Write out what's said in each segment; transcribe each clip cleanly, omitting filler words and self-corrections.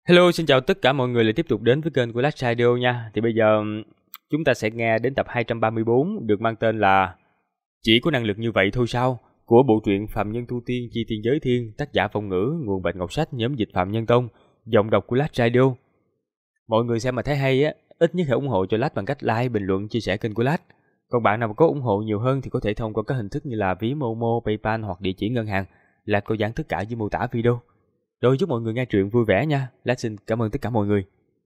Hello, xin chào tất cả mọi người lại tiếp tục đến với kênh của Last Radio nha. Thì bây giờ chúng ta sẽ nghe đến tập 234 được mang tên là Chỉ có năng lực như vậy thôi sao? Của bộ truyện Phạm Nhân Tu Tiên Chi Tiên Giới Thiên, tác giả Phong Ngữ, nguồn Bạch Ngọc Sách, nhóm dịch Phạm Nhân Tông, giọng đọc của Last Radio. Mọi người xem mà thấy hay á, ít nhất hãy ủng hộ cho Last bằng cách like, bình luận, chia sẻ kênh của Last. Còn bạn nào mà có ủng hộ nhiều hơn thì có thể thông qua các hình thức như là ví Momo, PayPal hoặc địa chỉ ngân hàng. Last có dán tất cả dưới mô tả video. Rồi chúc mọi người nghe truyện vui vẻ nha. Last xin cảm ơn tất cả mọi người.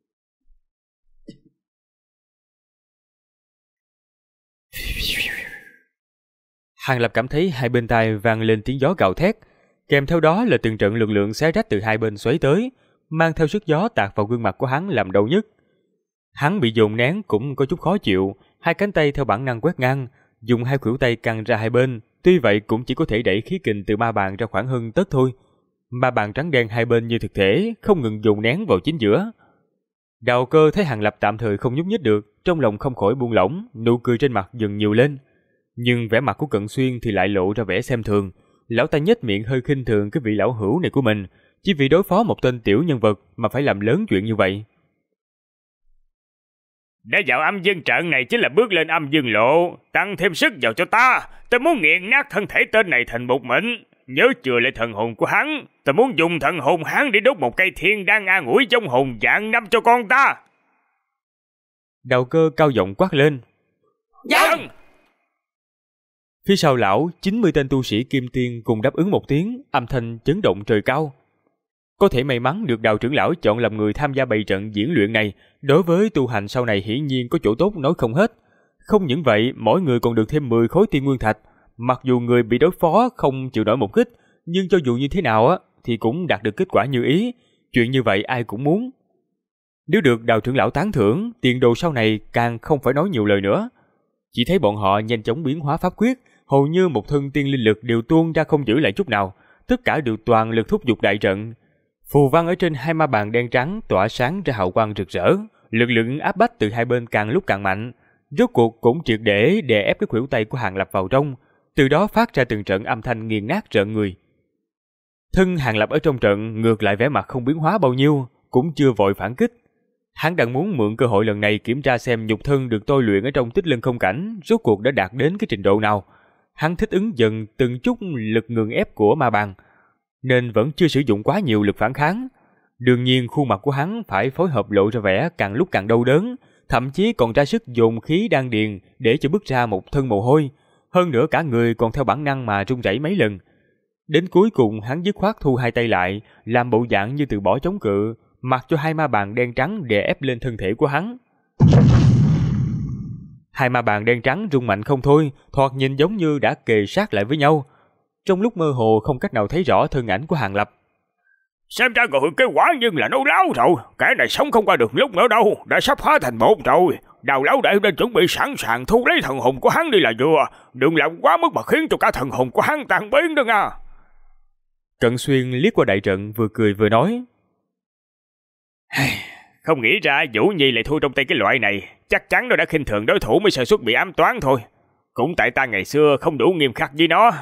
Hàng Lập cảm thấy hai bên tai vang lên tiếng gió gào thét, kèm theo đó là từng trận lực lượng xé rách từ hai bên xoáy tới, mang theo sức gió tạt vào gương mặt của hắn làm đau nhức. Hắn bị dồn nén cũng có chút khó chịu, hai cánh tay theo bản năng quét ngang, dùng hai khuỷu tay căng ra hai bên, tuy vậy cũng chỉ có thể đẩy khí kình từ ma bàn ra khoảng hơn tấc thôi. Ma bàn trắng đen hai bên như thực thể, không ngừng dồn nén vào chính giữa. Đào Cơ thấy Hàng Lập tạm thời không nhúc nhích được, trong lòng không khỏi buông lỏng, nụ cười trên mặt dần nhiều lên. Nhưng vẻ mặt của Cận Xuyên thì lại lộ ra vẻ xem thường. Lão ta nhếch miệng hơi khinh thường cái vị lão hữu này của mình, chỉ vì đối phó một tên tiểu nhân vật mà phải làm lớn chuyện như vậy. Đã vào âm dương trận này chính là bước lên âm dương lộ, tăng thêm sức vào cho ta. Ta muốn nghiền nát thân thể tên này thành bột mịn, nhớ chừa lại thần hồn của hắn. Ta muốn dùng thần hồn hắn để đốt một cây thiên đan an ủi trong hồn vạn năm cho con ta. Đào Cơ cao giọng quát lên. Dân! Phía sau lão, 90 tên tu sĩ kim tiên cùng đáp ứng một tiếng, âm thanh chấn động trời cao. Có thể may mắn được Đào trưởng lão chọn làm người tham gia bày trận diễn luyện này, đối với tu hành sau này hiển nhiên có chỗ tốt nói không hết. Không những vậy, mỗi người còn được thêm 10 khối tiên nguyên thạch. Mặc dù người bị đối phó không chịu nổi một kích, nhưng cho dù như thế nào á thì cũng đạt được kết quả như ý. Chuyện như vậy ai cũng muốn. Nếu được Đào trưởng lão tán thưởng, tiền đồ sau này càng không phải nói nhiều lời nữa. Chỉ thấy bọn họ nhanh chóng biến hóa pháp quyết, hầu như một thân tiên linh lực đều tuôn ra không giữ lại chút nào, tất cả đều toàn lực thúc giục đại trận. Phù văn ở trên hai ma bàn đen trắng tỏa sáng ra hào quang rực rỡ, lực lượng áp bách từ hai bên càng lúc càng mạnh, rốt cuộc cũng triệt để đè ép cái khuỷu tay của Hàng Lập vào trong, từ đó phát ra từng trận âm thanh nghiền nát rợn người. Thân Hàng Lập ở trong trận ngược lại vẻ mặt không biến hóa bao nhiêu, cũng chưa vội phản kích. Hắn đang muốn mượn cơ hội lần này kiểm tra xem nhục thân được tôi luyện ở trong Tích Lân Không Cảnh rốt cuộc đã đạt đến cái trình độ nào. Hắn thích ứng dần từng chút lực ngừng ép của ma bàn, nên vẫn chưa sử dụng quá nhiều lực phản kháng. Đương nhiên khuôn mặt của hắn phải phối hợp lộ ra vẻ càng lúc càng đau đớn, thậm chí còn ra sức dồn khí đan điền để cho bứt ra một thân mồ hôi. Hơn nữa cả người còn theo bản năng mà run rẩy mấy lần. Đến cuối cùng hắn dứt khoát thu hai tay lại, làm bộ dạng như từ bỏ chống cự, mặc cho hai ma bàn đen trắng đè ép lên thân thể của hắn. Hai ma bàn đen trắng rung mạnh không thôi, thoạt nhìn giống như đã kề sát lại với nhau. Trong lúc mơ hồ không cách nào thấy rõ thân ảnh của Hàng Lập. Xem ra người cái quả nhưng là nấu láo rồi, kẻ này sống không qua được lúc nữa đâu, đã sắp hóa thành bột rồi. Đào lão đại đang chuẩn bị sẵn sàng thu lấy thần hồn của hắn đi là vừa, đừng làm quá mức mà khiến cho cả thần hồn của hắn tan biến đó nha. Cận Xuyên liếc qua đại trận vừa cười vừa nói. Không nghĩ ra Vũ Nhi lại thua trong tay cái loại này, chắc chắn nó đã khinh thường đối thủ mới sơ suất bị ám toán thôi. Cũng tại ta ngày xưa không đủ nghiêm khắc với nó.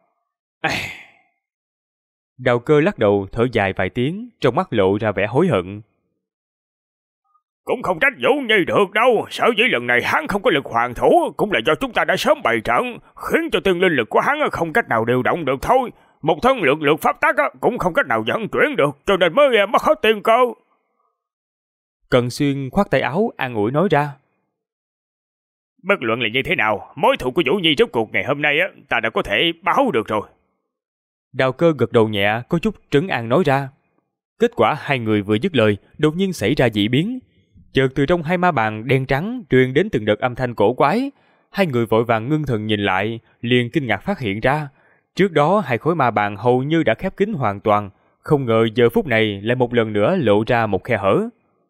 Đào Cơ lắc đầu thở dài vài tiếng, trong mắt lộ ra vẻ hối hận. Cũng không trách Vũ Nhi được đâu, sở dĩ lần này hắn không có lực hoàn thủ cũng là do chúng ta đã sớm bày trận, khiến cho tiên linh lực của hắn không cách nào điều động được thôi. Một thân lượng pháp tắc cũng không cách nào vận chuyển được, cho nên mới mất hết tiên cơ. Cận Xuyên khoát tay áo an ủi nói ra. Bất luận là như thế nào, mối thù của Vũ Nhi rốt cuộc ngày hôm nay ta đã có thể báo được rồi. Đào Cơ gật đầu nhẹ, có chút trấn an nói ra. Kết quả hai người vừa dứt lời, đột nhiên xảy ra dị biến. Chợt từ trong hai ma bàn đen trắng truyền đến từng đợt âm thanh cổ quái. Hai người vội vàng ngưng thần nhìn lại, liền kinh ngạc phát hiện ra, trước đó hai khối ma bàn hầu như đã khép kín hoàn toàn, không ngờ giờ phút này lại một lần nữa lộ ra một khe hở.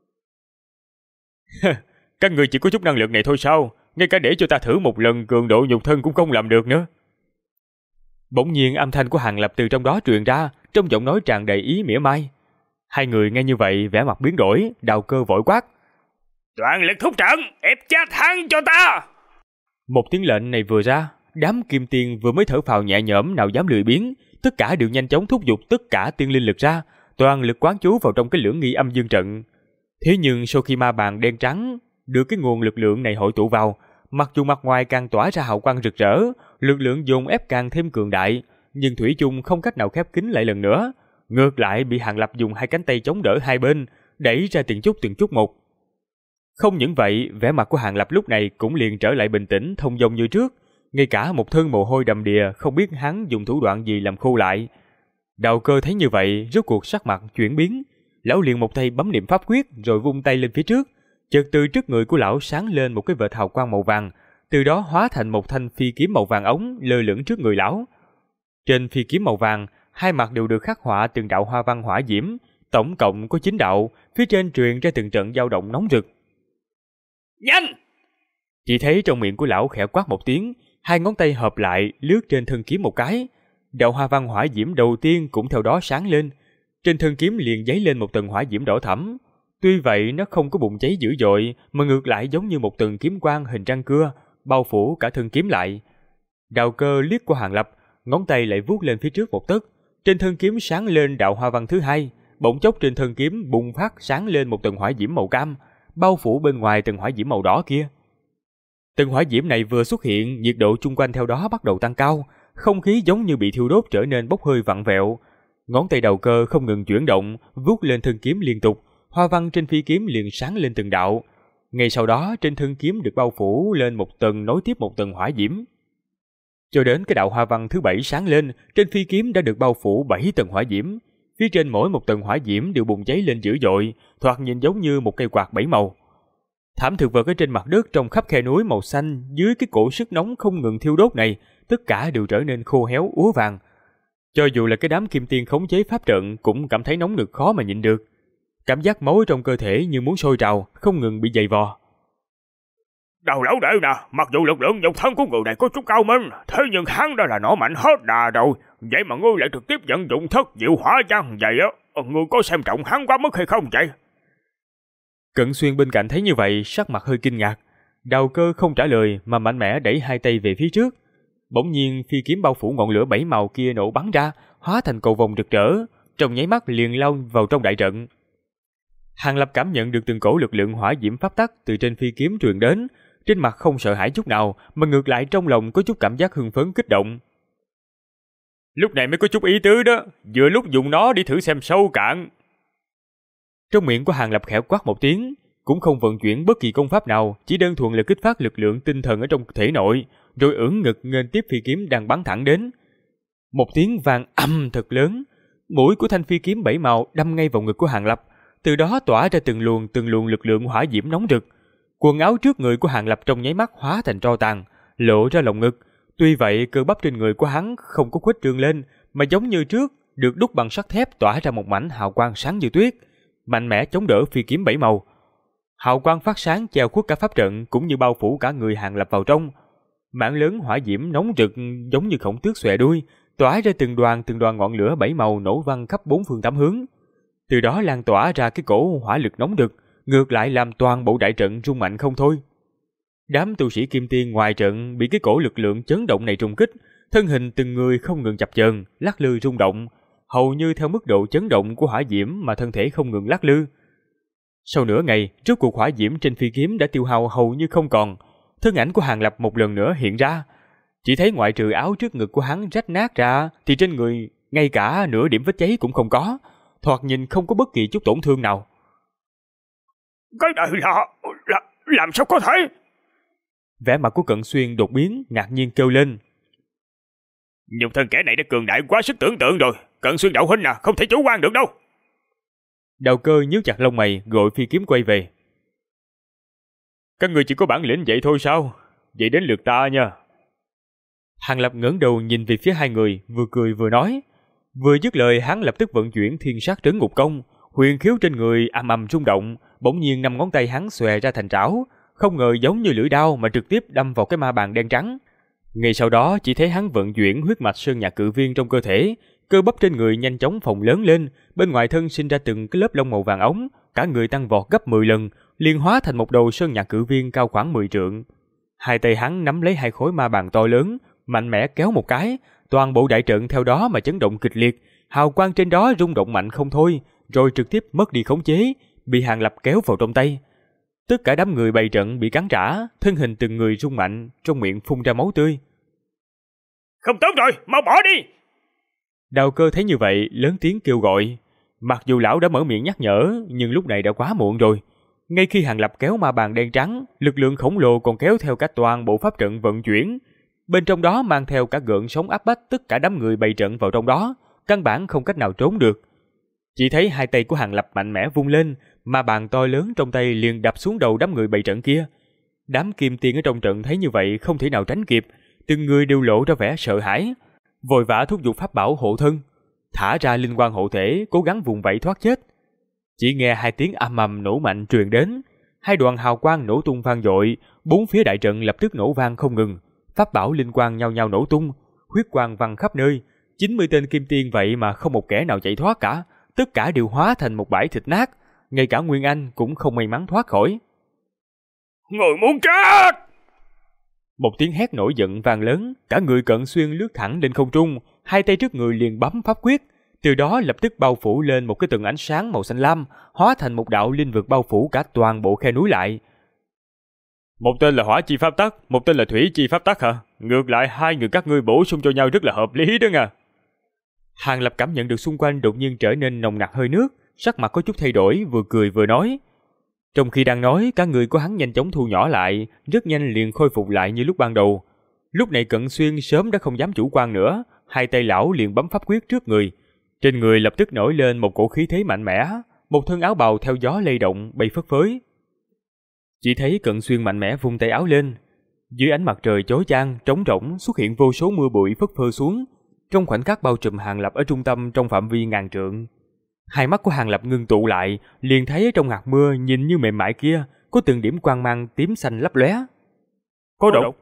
Các người chỉ có chút năng lực này thôi sao? Ngay cả để cho ta thử một lần cường độ nhục thân cũng không làm được nữa. Bỗng nhiên âm thanh của Hàng Lập từ trong đó truyền ra, trong giọng nói tràn đầy ý mỉa mai. Hai người nghe như vậy vẻ mặt biến đổi, Đào Cơ vội quát. Toàn lực thúc trận, ép chết hắn cho ta! Một tiếng lệnh này vừa ra, đám kim tiên vừa mới thở phào nhẹ nhõm nào dám lười biếng, tất cả đều nhanh chóng thúc giục tất cả tiên linh lực ra, toàn lực quán chú vào trong cái lưỡng nghi âm dương trận. Thế nhưng sau khi ma bàn đen trắng được cái nguồn lực lượng này hội tụ vào, mặc dù mặt ngoài càng tỏa ra hào quang rực rỡ, lực lượng dồn ép càng thêm cường đại, nhưng thủy chung không cách nào khép kín lại lần nữa, ngược lại bị Hàng Lập dùng hai cánh tay chống đỡ hai bên, đẩy ra từng chút một. Không những vậy, vẻ mặt của Hàng Lập lúc này cũng liền trở lại bình tĩnh thông dong như trước, ngay cả một thân mồ hôi đầm đìa không biết hắn dùng thủ đoạn gì làm khô lại. Đào Cơ thấy như vậy, rốt cuộc sắc mặt chuyển biến, lão liền một tay bấm niệm pháp quyết rồi vung tay lên phía trước, chợt từ trước người của lão sáng lên một cái vệt hào quang màu vàng, từ đó hóa thành một thanh phi kiếm màu vàng ống lơ lửng trước người lão. Trên phi kiếm màu vàng, hai mặt đều được khắc họa từng đạo hoa văn hỏa diễm, tổng cộng có 9 đạo, phía trên truyền ra từng trận dao động nóng rực. Nhanh! Chỉ thấy trong miệng của lão khẽ quát một tiếng, hai ngón tay hợp lại lướt trên thân kiếm một cái. Đạo hoa văn hỏa diễm đầu tiên cũng theo đó sáng lên, trên thân kiếm liền dấy lên một tầng hỏa diễm đỏ thẫm. Tuy vậy nó không có bùng cháy dữ dội, mà ngược lại giống như một tầng kiếm quang hình răng cưa, bao phủ cả thân kiếm lại. Đào Cơ liếc qua Hàng Lập, ngón tay lại vuốt lên phía trước một tấc, trên thân kiếm sáng lên đạo hoa văn thứ hai, bỗng chốc trên thân kiếm bùng phát sáng lên một tầng hỏa diễm màu cam, bao phủ bên ngoài tầng hỏa diễm màu đỏ kia. Tầng hỏa diễm này vừa xuất hiện, nhiệt độ chung quanh theo đó bắt đầu tăng cao, không khí giống như bị thiêu đốt trở nên bốc hơi vặn vẹo. Ngón tay Đào Cơ không ngừng chuyển động, vuốt lên thân kiếm liên tục, hoa văn trên phi kiếm liền sáng lên từng đạo. Ngay sau đó trên thân kiếm được bao phủ lên một tầng nối tiếp một tầng hỏa diễm. Cho đến cái đạo hoa văn thứ 7 sáng lên, trên phi kiếm đã được bao phủ 7 tầng hỏa diễm. Phía trên mỗi một tầng hỏa diễm đều bùng cháy lên dữ dội, thoạt nhìn giống như một cây quạt 7 màu. Thảm thực vật ở trên mặt đất trong khắp khe núi màu xanh dưới cái cỗ sức nóng không ngừng thiêu đốt này, tất cả đều trở nên khô héo úa vàng. Cho dù là cái đám kim tiên khống chế pháp trận cũng cảm thấy nóng nực khó mà nhịn được. Cảm giác máu trong cơ thể như muốn sôi trào, không ngừng bị dày vò. Đầu lão đệ nè, mặc dù lực lượng nhục thân của người này có chút cao minh, thế nhưng hắn đã là nổ mạnh hết đà rồi. Vậy mà ngươi lại trực tiếp vận dụng thất diệu hỏa văn vậy á, ngươi có xem trọng hắn quá mức hay không vậy? Cận Xuyên bên cạnh thấy như vậy, sắc mặt hơi kinh ngạc. Đào Cơ không trả lời mà mạnh mẽ đẩy hai tay về phía trước. Bỗng nhiên phi kiếm bao phủ ngọn lửa 7 màu kia nổ bắn ra, hóa thành cầu vồng rực rỡ, trong nháy mắt liền lao vào trong đại trận. Hàng Lập cảm nhận được từng cổ lực lượng hỏa diễm pháp tắc từ trên phi kiếm truyền đến, trên mặt không sợ hãi chút nào, mà ngược lại trong lòng có chút cảm giác hưng phấn kích động. Lúc này mới có chút ý tứ đó, vừa lúc dùng nó đi thử xem sâu cạn. Trong miệng của Hàng Lập khẽ quát một tiếng, cũng không vận chuyển bất kỳ công pháp nào, chỉ đơn thuần là kích phát lực lượng tinh thần ở trong thể nội, rồi ưỡn ngực nghênh tiếp phi kiếm đang bắn thẳng đến. Một tiếng vang âm thật lớn, mũi của thanh phi kiếm 7 màu đâm ngay vào ngực của Hàng Lập, từ đó tỏa ra từng luồng lực lượng hỏa diễm nóng rực. Quần áo trước người của Hàng Lập trong nháy mắt hóa thành tro tàn, lộ ra lồng ngực. Tuy vậy cơ bắp trên người của hắn không có khuếch trương lên, mà giống như trước được đúc bằng sắt thép, tỏa ra một mảnh hào quang sáng như tuyết, mạnh mẽ chống đỡ phi kiếm 7 màu. Hào quang phát sáng che khuất cả pháp trận cũng như bao phủ cả người Hàng Lập vào trong. Mảng lớn hỏa diễm nóng rực giống như khổng tước xòe đuôi, tỏa ra từng đoàn ngọn lửa 7 màu nổ văng khắp bốn phương tám hướng. Từ đó lan tỏa ra cái cổ hỏa lực nóng rực, ngược lại làm toàn bộ đại trận rung mạnh không thôi. Đám tu sĩ kim tiên ngoài trận bị cái cổ lực lượng chấn động này trùng kích, thân hình từng người không ngừng chập chờn, lắc lư rung động, hầu như theo mức độ chấn động của hỏa diễm mà thân thể không ngừng lắc lư. Sau nửa ngày, rốt cuộc hỏa diễm trên phi kiếm đã tiêu hao hầu như không còn, thân ảnh của Hàng Lập một lần nữa hiện ra. Chỉ thấy ngoại trừ áo trước ngực của hắn rách nát ra, thì trên người ngay cả nửa điểm vết cháy cũng không có, thoạt nhìn không có bất kỳ chút tổn thương nào. Cái này là làm sao có thể? Vẻ mặt của Cận Xuyên đột biến, ngạc nhiên kêu lên. Nhục thân kẻ này đã cường đại quá sức tưởng tượng rồi, Cận Xuyên đạo huynh không thể chủ quan được đâu. Đào Cơ nhíu chặt lông mày, gọi phi kiếm quay về. Các người chỉ có bản lĩnh vậy thôi sao? Vậy đến lượt ta nha. Hàng Lập ngẩng đầu nhìn về phía hai người, vừa cười vừa nói. Vừa dứt lời, hắn lập tức vận chuyển Thiên Sát Trấn Ngục Công, huyền khiếu trên người ầm ầm rung động, bỗng nhiên 5 ngón tay hắn xòe ra thành trảo, không ngờ giống như lưỡi đao mà trực tiếp đâm vào cái ma bàn đen trắng. Ngay sau đó chỉ thấy hắn vận chuyển huyết mạch sơn nhạc cự viên trong cơ thể, cơ bắp trên người nhanh chóng phồng lớn lên, bên ngoài thân sinh ra từng cái lớp lông màu vàng ống, cả người tăng vọt gấp 10 lần, liền hóa thành một đầu sơn nhạc cự viên cao khoảng 10 trượng. Hai tay hắn nắm lấy hai khối ma bàn to lớn, mạnh mẽ kéo một cái, toàn bộ đại trận theo đó mà chấn động kịch liệt, hào quang trên đó rung động mạnh không thôi, rồi trực tiếp mất đi khống chế, bị Hàng Lập kéo vào trong tay. Tất cả đám người bày trận bị cắn trả, thân hình từng người rung mạnh, trong miệng phun ra máu tươi. Không tốt rồi, mau bỏ đi! Đào Cơ thấy như vậy, lớn tiếng kêu gọi. Mặc dù lão đã mở miệng nhắc nhở, nhưng lúc này đã quá muộn rồi. Ngay khi Hàng Lập kéo ma bàn đen trắng, lực lượng khổng lồ còn kéo theo cả toàn bộ pháp trận vận chuyển. Bên trong đó mang theo cả gợn sóng áp bách tất cả đám người bày trận vào trong đó, căn bản không cách nào trốn được. Chỉ thấy hai tay của Hàng Lập mạnh mẽ vung lên, ma bàn to lớn trong tay liền đập xuống đầu đám người bày trận kia. Đám kim tiên ở trong trận thấy như vậy không thể nào tránh kịp, từng người đều lộ ra vẻ sợ hãi, vội vã thúc giục pháp bảo hộ thân, thả ra linh quang hộ thể, cố gắng vùng vẫy thoát chết. Chỉ nghe hai tiếng ầm ầm nổ mạnh truyền đến, hai đoàn hào quang nổ tung vang dội, bốn phía đại trận lập tức nổ vang không ngừng, pháp bảo linh quang nhau nhau nổ tung, huyết quang văng khắp nơi. 90 tên kim tiên vậy mà không một kẻ nào chạy thoát cả, tất cả đều hóa thành một bãi thịt nát, ngay cả Nguyên Anh cũng không may mắn thoát khỏi. Người muốn chết! Một tiếng hét nổi giận vang lớn, cả người Cận Xuyên lướt thẳng lên không trung, hai tay trước người liền bấm pháp quyết, từ đó lập tức bao phủ lên một cái tầng ánh sáng màu xanh lam, hóa thành một đạo linh vực bao phủ cả toàn bộ khe núi lại. Một tên là hỏa chi pháp tắc, một tên là thủy chi pháp tắc hả? Ngược lại hai người các ngươi bổ sung cho nhau rất là hợp lý đó nha. Hàng Lập cảm nhận được xung quanh đột nhiên trở nên nồng nặc hơi nước, sắc mặt có chút thay đổi, vừa cười vừa nói. Trong khi đang nói, cả người của hắn nhanh chóng thu nhỏ lại, rất nhanh liền khôi phục lại như lúc ban đầu. Lúc này Cận Xuyên sớm đã không dám chủ quan nữa, hai tay lão liền bấm pháp quyết trước người. Trên người lập tức nổi lên một cổ khí thế mạnh mẽ, một thân áo bào theo gió lay động bay phất phới. Chỉ thấy Cận Xuyên mạnh mẽ vung tay áo lên, dưới ánh mặt trời chói chang trống rỗng xuất hiện vô số mưa bụi phất phơ xuống, trong khoảnh khắc bao trùm Hàng Lập ở trung tâm trong phạm vi ngàn trượng. Hai mắt của Hàng Lập ngưng tụ lại, liền thấy trong hạt mưa nhìn như mềm mại kia có từng điểm quang mang tím xanh lấp lóe. Có độc.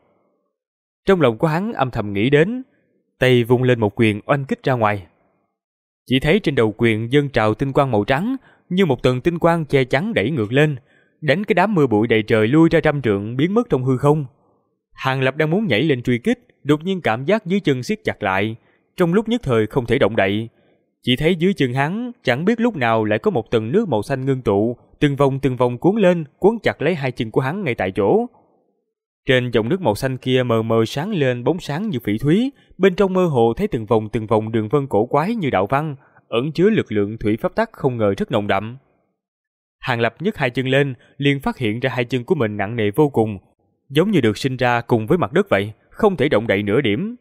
Trong lòng của hắn âm thầm nghĩ đến, tay vung lên một quyền oanh kích ra ngoài. Chỉ thấy trên đầu quyền dâng trào tinh quang màu trắng, như một tầng tinh quang che chắn đẩy ngược lên, đánh cái đám mưa bụi đầy trời lui ra trăm trượng biến mất trong hư không. Hàng Lập đang muốn nhảy lên truy kích, đột nhiên cảm giác dưới chân siết chặt lại, trong lúc nhất thời không thể động đậy. Chỉ thấy dưới chân hắn chẳng biết lúc nào lại có một tầng nước màu xanh ngưng tụ, từng vòng cuốn lên, cuốn chặt lấy hai chân của hắn ngay tại chỗ. Trên dòng nước màu xanh kia mờ mờ sáng lên bóng sáng như phỉ thúy, bên trong mơ hồ thấy từng vòng đường vân cổ quái như đạo văn, ẩn chứa lực lượng thủy pháp tắc không ngờ rất nồng đậm. Hàng Lập nhấc hai chân lên, liền phát hiện ra hai chân của mình nặng nề vô cùng, giống như được sinh ra cùng với mặt đất vậy, không thể động đậy nửa điểm.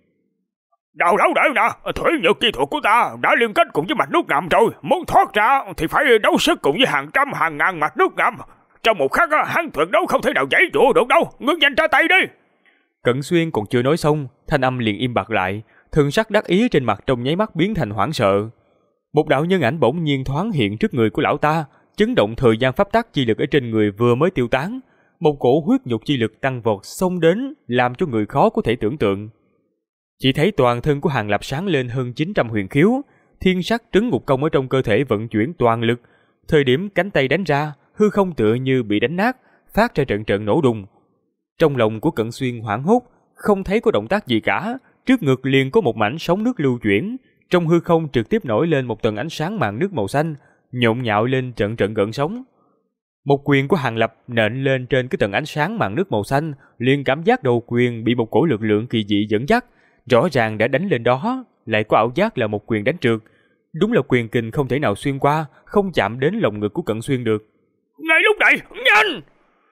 Đâu đợi nè, thủy nhược chi thuật của ta đã liên kết cùng với mạch nước ngầm rồi, muốn thoát ra thì phải đấu sức cùng với hàng trăm hàng ngàn mạch nước ngầm. Trong một khắc hắn tuyệt đấu không thể nào giãy giụa được đâu, ngươi nhanh ra tay đi. Cận Xuyên còn chưa nói xong, thanh âm liền im bặt lại, thần sắc đắc ý trên mặt trong nháy mắt biến thành hoảng sợ. Một đạo nhân ảnh bỗng nhiên thoáng hiện trước người của lão ta, chấn động thời gian pháp tắc chi lực ở trên người vừa mới tiêu tán, một cổ huyết nhục chi lực tăng vọt xông đến, làm cho người khó có thể tưởng tượng. Chỉ thấy toàn thân của Hàng Lập sáng lên hơn 900 huyền khiếu, thiên sắc trấn ngục công ở trong cơ thể vận chuyển toàn lực, thời điểm cánh tay đánh ra, hư không tựa như bị đánh nát, phát ra trận trận nổ đùng. Trong lòng của Cận Xuyên hoảng hốt, không thấy có động tác gì cả, trước ngực liền có một mảnh sóng nước lưu chuyển, trong hư không trực tiếp nổi lên một tầng ánh sáng màn nước màu xanh, nhộn nhạo lên trận trận gợn sóng. Một quyền của Hàng Lập nện lên trên cái tầng ánh sáng màn nước màu xanh, liền cảm giác đầu quyền bị một cổ lực lượng kỳ dị dẫn dắt, rõ ràng đã đánh lên đó, lại có ảo giác là một quyền đánh trượt. Đúng là quyền kình không thể nào xuyên qua, không chạm đến lồng ngực của Cận Xuyên được. Ngay lúc này, nhanh!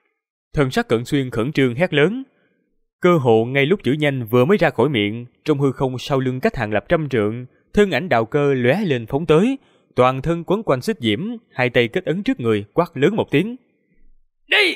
Thần sắc Cận Xuyên khẩn trương hét lớn. Cơ hồ ngay lúc chữ nhanh vừa mới ra khỏi miệng, trong hư không sau lưng cách Hàng Lập trăm trượng, thân ảnh Đào Cơ lóe lên phóng tới, toàn thân quấn quanh xích diễm, hai tay kết ấn trước người, quát lớn một tiếng. Đi!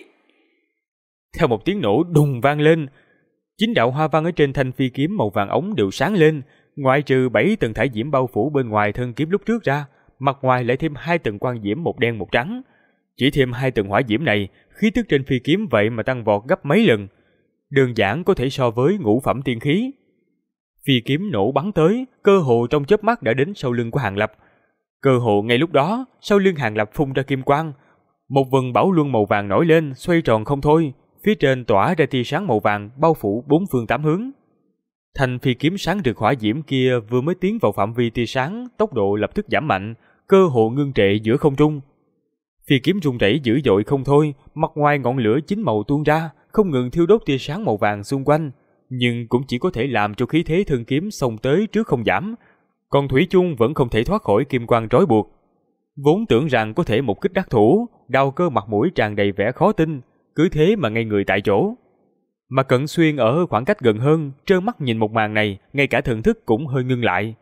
Theo một tiếng nổ đùng vang lên, 9 đạo hoa văn ở trên thanh phi kiếm màu vàng ống đều sáng lên, ngoại trừ 7 tầng thải diễm bao phủ bên ngoài thân kiếm lúc trước ra, mặt ngoài lại thêm 2 tầng quang diễm một đen một trắng. Chỉ thêm 2 tầng hỏa diễm này, khí tức trên phi kiếm vậy mà tăng vọt gấp mấy lần, đơn giản có thể so với ngũ phẩm tiên khí. Phi kiếm nổ bắn tới, cơ hồ trong chớp mắt đã đến sau lưng của Hàng Lập. Cơ hồ ngay lúc đó, sau lưng Hàng Lập phun ra kim quang, một vần bảo luân màu vàng nổi lên, xoay tròn không thôi, phía trên tỏa ra tia sáng màu vàng bao phủ bốn phương tám hướng. Thanh phi kiếm sáng rực hỏa diễm kia vừa mới tiến vào phạm vi tia sáng, tốc độ lập tức giảm mạnh, cơ hồ ngưng trệ giữa không trung. Phi kiếm rung rẩy dữ dội không thôi, mặt ngoài ngọn lửa chín màu tuôn ra, không ngừng thiêu đốt tia sáng màu vàng xung quanh, nhưng cũng chỉ có thể làm cho khí thế thân kiếm xông tới trước không giảm, còn thủy chung vẫn không thể thoát khỏi kim quang trói buộc. Vốn tưởng rằng có thể một kích đắc thủ, Đao Cơ mặt mũi tràn đầy vẻ khó tin, cứ thế mà ngây người tại chỗ. Mà Cận Xuyên ở khoảng cách gần hơn, trơ mắt nhìn một màn này, ngay cả thần thức cũng hơi ngưng lại.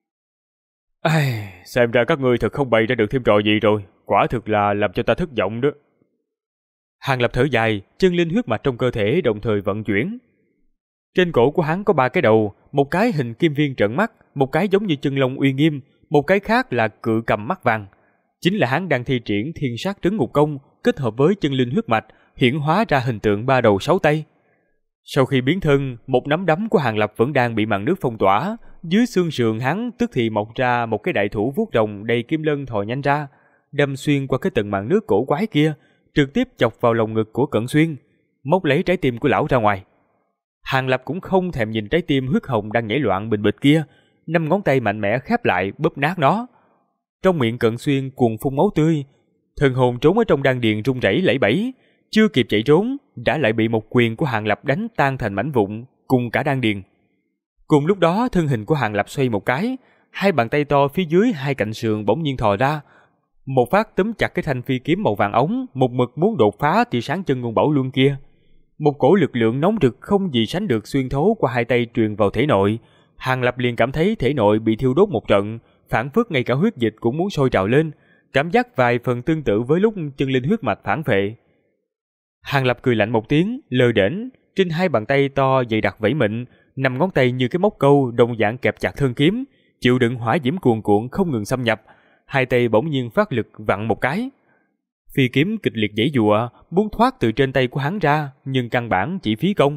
Xem ra các ngươi thật không bày ra được thêm trò gì rồi, quả thực là làm cho ta thất vọng đó. Hàng Lập thở dài, chân linh huyết mạch trong cơ thể đồng thời vận chuyển. Trên cổ của hắn có 3 cái đầu, một cái hình kim viên trợn mắt, một cái giống như chân long uy nghiêm, một cái khác là cự cầm mắt vàng. Chính là hắn đang thi triển Thiên Sát Trấn Ngục Công, kết hợp với chân linh huyết mạch, hiển hóa ra hình tượng 3 đầu 6 tay. Sau khi biến thân, một nắm đấm của Hàng Lập vẫn đang bị màn nước phong tỏa, dưới xương sườn hắn tức thì mọc ra một cái đại thủ vuốt rồng đầy kim lân thò nhanh ra, đâm xuyên qua cái tầng màn nước cổ quái kia, trực tiếp chọc vào lồng ngực của Cận Xuyên, móc lấy trái tim của lão ra ngoài. Hàng Lập cũng không thèm nhìn trái tim huyết hồng đang nhảy loạn bình bịch kia, 5 ngón tay mạnh mẽ khép lại bóp nát nó. Trong miệng Cận Xuyên cuồn phun máu tươi, thần hồn trốn ở trong đan điền run rẩy lẩy bẩy, chưa kịp chạy trốn đã lại bị một quyền của Hàng Lập đánh tan thành mảnh vụn cùng cả đan điền. Cùng lúc đó thân hình của Hàng Lập xoay một cái, 2 bàn tay to phía dưới 2 cạnh sườn bỗng nhiên thò ra, một phát túm chặt cái thanh phi kiếm màu vàng ống, một mực muốn đột phá tia sáng chân ngôn bảo luân kia. Một cổ lực lượng nóng rực không gì sánh được xuyên thấu qua 2 tay truyền vào thể nội. Hàng Lập liền cảm thấy thể nội bị thiêu đốt một trận, phản phất ngay cả huyết dịch cũng muốn sôi trào lên, cảm giác vài phần tương tự với lúc chân linh huyết mạch phản phệ. Hàng Lập cười lạnh một tiếng, lơ đễnh, trên 2 bàn tay to dày đặc vẫy mịn, 5 ngón tay như cái móc câu đồng dạng kẹp chặt thân kiếm, chịu đựng hỏa diễm cuồn cuộn không ngừng xâm nhập. 2 tay bỗng nhiên phát lực vặn một cái. Phi kiếm kịch liệt giãy giụa, muốn thoát từ trên tay của hắn ra, nhưng căn bản chỉ phí công.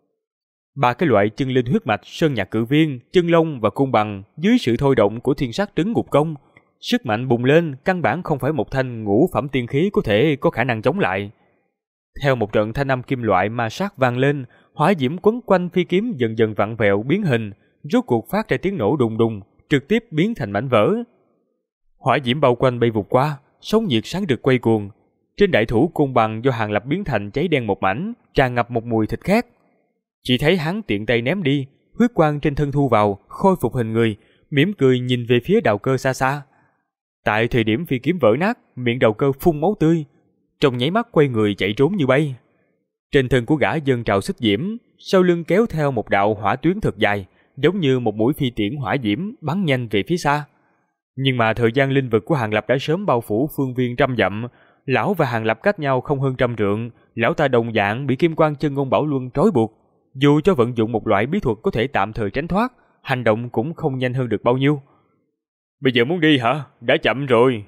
3 cái loại chân linh huyết mạch, sơn nhạc cự viên, chân long và cung bằng dưới sự thôi động của Thiên Sát Trấn Ngục Công, sức mạnh bùng lên, căn bản không phải một thanh ngũ phẩm tiên khí có thể có khả năng chống lại. Theo một trận thanh âm kim loại ma sát vang lên, hỏa diễm quấn quanh phi kiếm dần dần vặn vẹo biến hình, rốt cuộc phát ra tiếng nổ đùng đùng, trực tiếp biến thành mảnh vỡ. Hỏa diễm bao quanh bay vụt qua, sóng nhiệt sáng rực quay cuồng. Trên đại thủ cung bằng do Hàng Lập biến thành cháy đen một mảnh, tràn ngập một mùi thịt khét. Chỉ thấy hắn tiện tay ném đi, huyết quang trên thân thu vào, khôi phục hình người, mỉm cười nhìn về phía Đao Cơ xa xa. Tại thời điểm phi kiếm vỡ nát, miệng Đao Cơ phun máu tươi, trong nháy mắt quay người chạy trốn như bay. Trên thân của gã dâng trào xích diễm, sau lưng kéo theo một đạo hỏa tuyến thật dài, giống như một mũi phi tiễn hỏa diễm bắn nhanh về phía xa. Nhưng mà thời gian linh vực của Hàng Lập đã sớm bao phủ phương viên trăm dặm, lão và Hàng Lập cách nhau không hơn 100 trượng, lão ta đồng dạng bị kim quang chân ngôn bảo luân trói buộc, dù cho vận dụng một loại bí thuật có thể tạm thời tránh thoát, hành động cũng không nhanh hơn được bao nhiêu. Bây giờ muốn đi hả? Đã chậm rồi.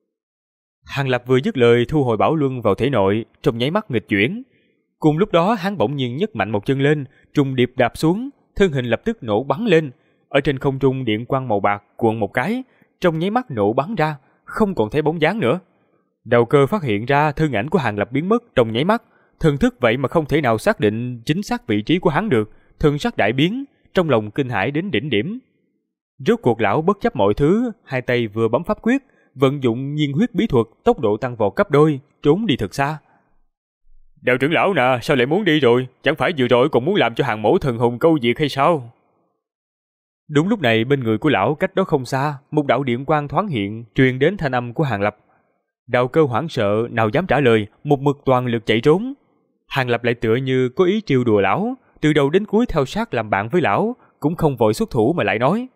Hàng Lập vừa dứt lời thu hồi bảo luân vào thể nội, trong nháy mắt nghịch chuyển. Cùng lúc đó hắn bỗng nhiên nhấc mạnh một chân lên, trùng điệp đạp xuống, thân hình lập tức nổ bắn lên. Ở trên không trung điện quang màu bạc cuộn một cái, trong nháy mắt nổ bắn ra, không còn thấy bóng dáng nữa. Đao Cơ phát hiện ra thân ảnh của Hàng Lập biến mất trong nháy mắt, thần thức vậy mà không thể nào xác định chính xác vị trí của hắn được, thân sắc đại biến, trong lòng kinh hãi đến đỉnh điểm. Rốt cuộc lão bất chấp mọi thứ, 2 tay vừa bấm pháp quyết, vận dụng nhiên huyết bí thuật, tốc độ tăng vọt gấp đôi, trốn đi thật xa. Đạo trưởng lão nè, sao lại muốn đi rồi? Chẳng phải vừa rồi còn muốn làm cho Hàng mẫu thần hồn câu diệt hay sao? Đúng lúc này bên người của lão cách đó không xa, một đạo điện quang thoáng hiện, truyền đến thanh âm của Hàng Lập. Đao Cơ hoảng sợ, nào dám trả lời, một mực toàn lực chạy trốn. Hàng Lập lại tựa như có ý trêu đùa lão, từ đầu đến cuối theo sát làm bạn với lão, cũng không vội xuất thủ mà lại nói: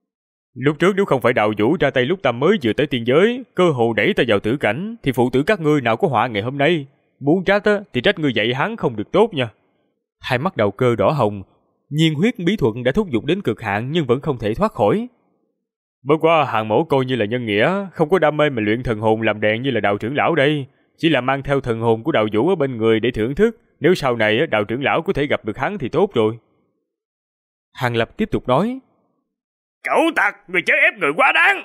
Lúc trước nếu không phải Đạo Vũ ra tay lúc ta mới vừa tới tiên giới, cơ hồ đẩy ta vào tử cảnh, thì phụ tử các ngươi nào có họa ngày hôm nay. Muốn trách thì trách ngươi dạy hắn không được tốt nha. 2 mắt Đao Cơ đỏ hồng, nhiên huyết bí thuật đã thúc giục đến cực hạn nhưng vẫn không thể thoát khỏi. Bất quá Hàng mẫu coi như là nhân nghĩa, không có đam mê mà luyện thần hồn làm đèn như là đạo trưởng lão đây, chỉ là mang theo thần hồn của Đạo Vũ ở bên người để thưởng thức, nếu sau này đạo trưởng lão có thể gặp được hắn thì tốt rồi. Hàng Lập tiếp tục nói: Cẩu tặc, người chế ép người quá đáng.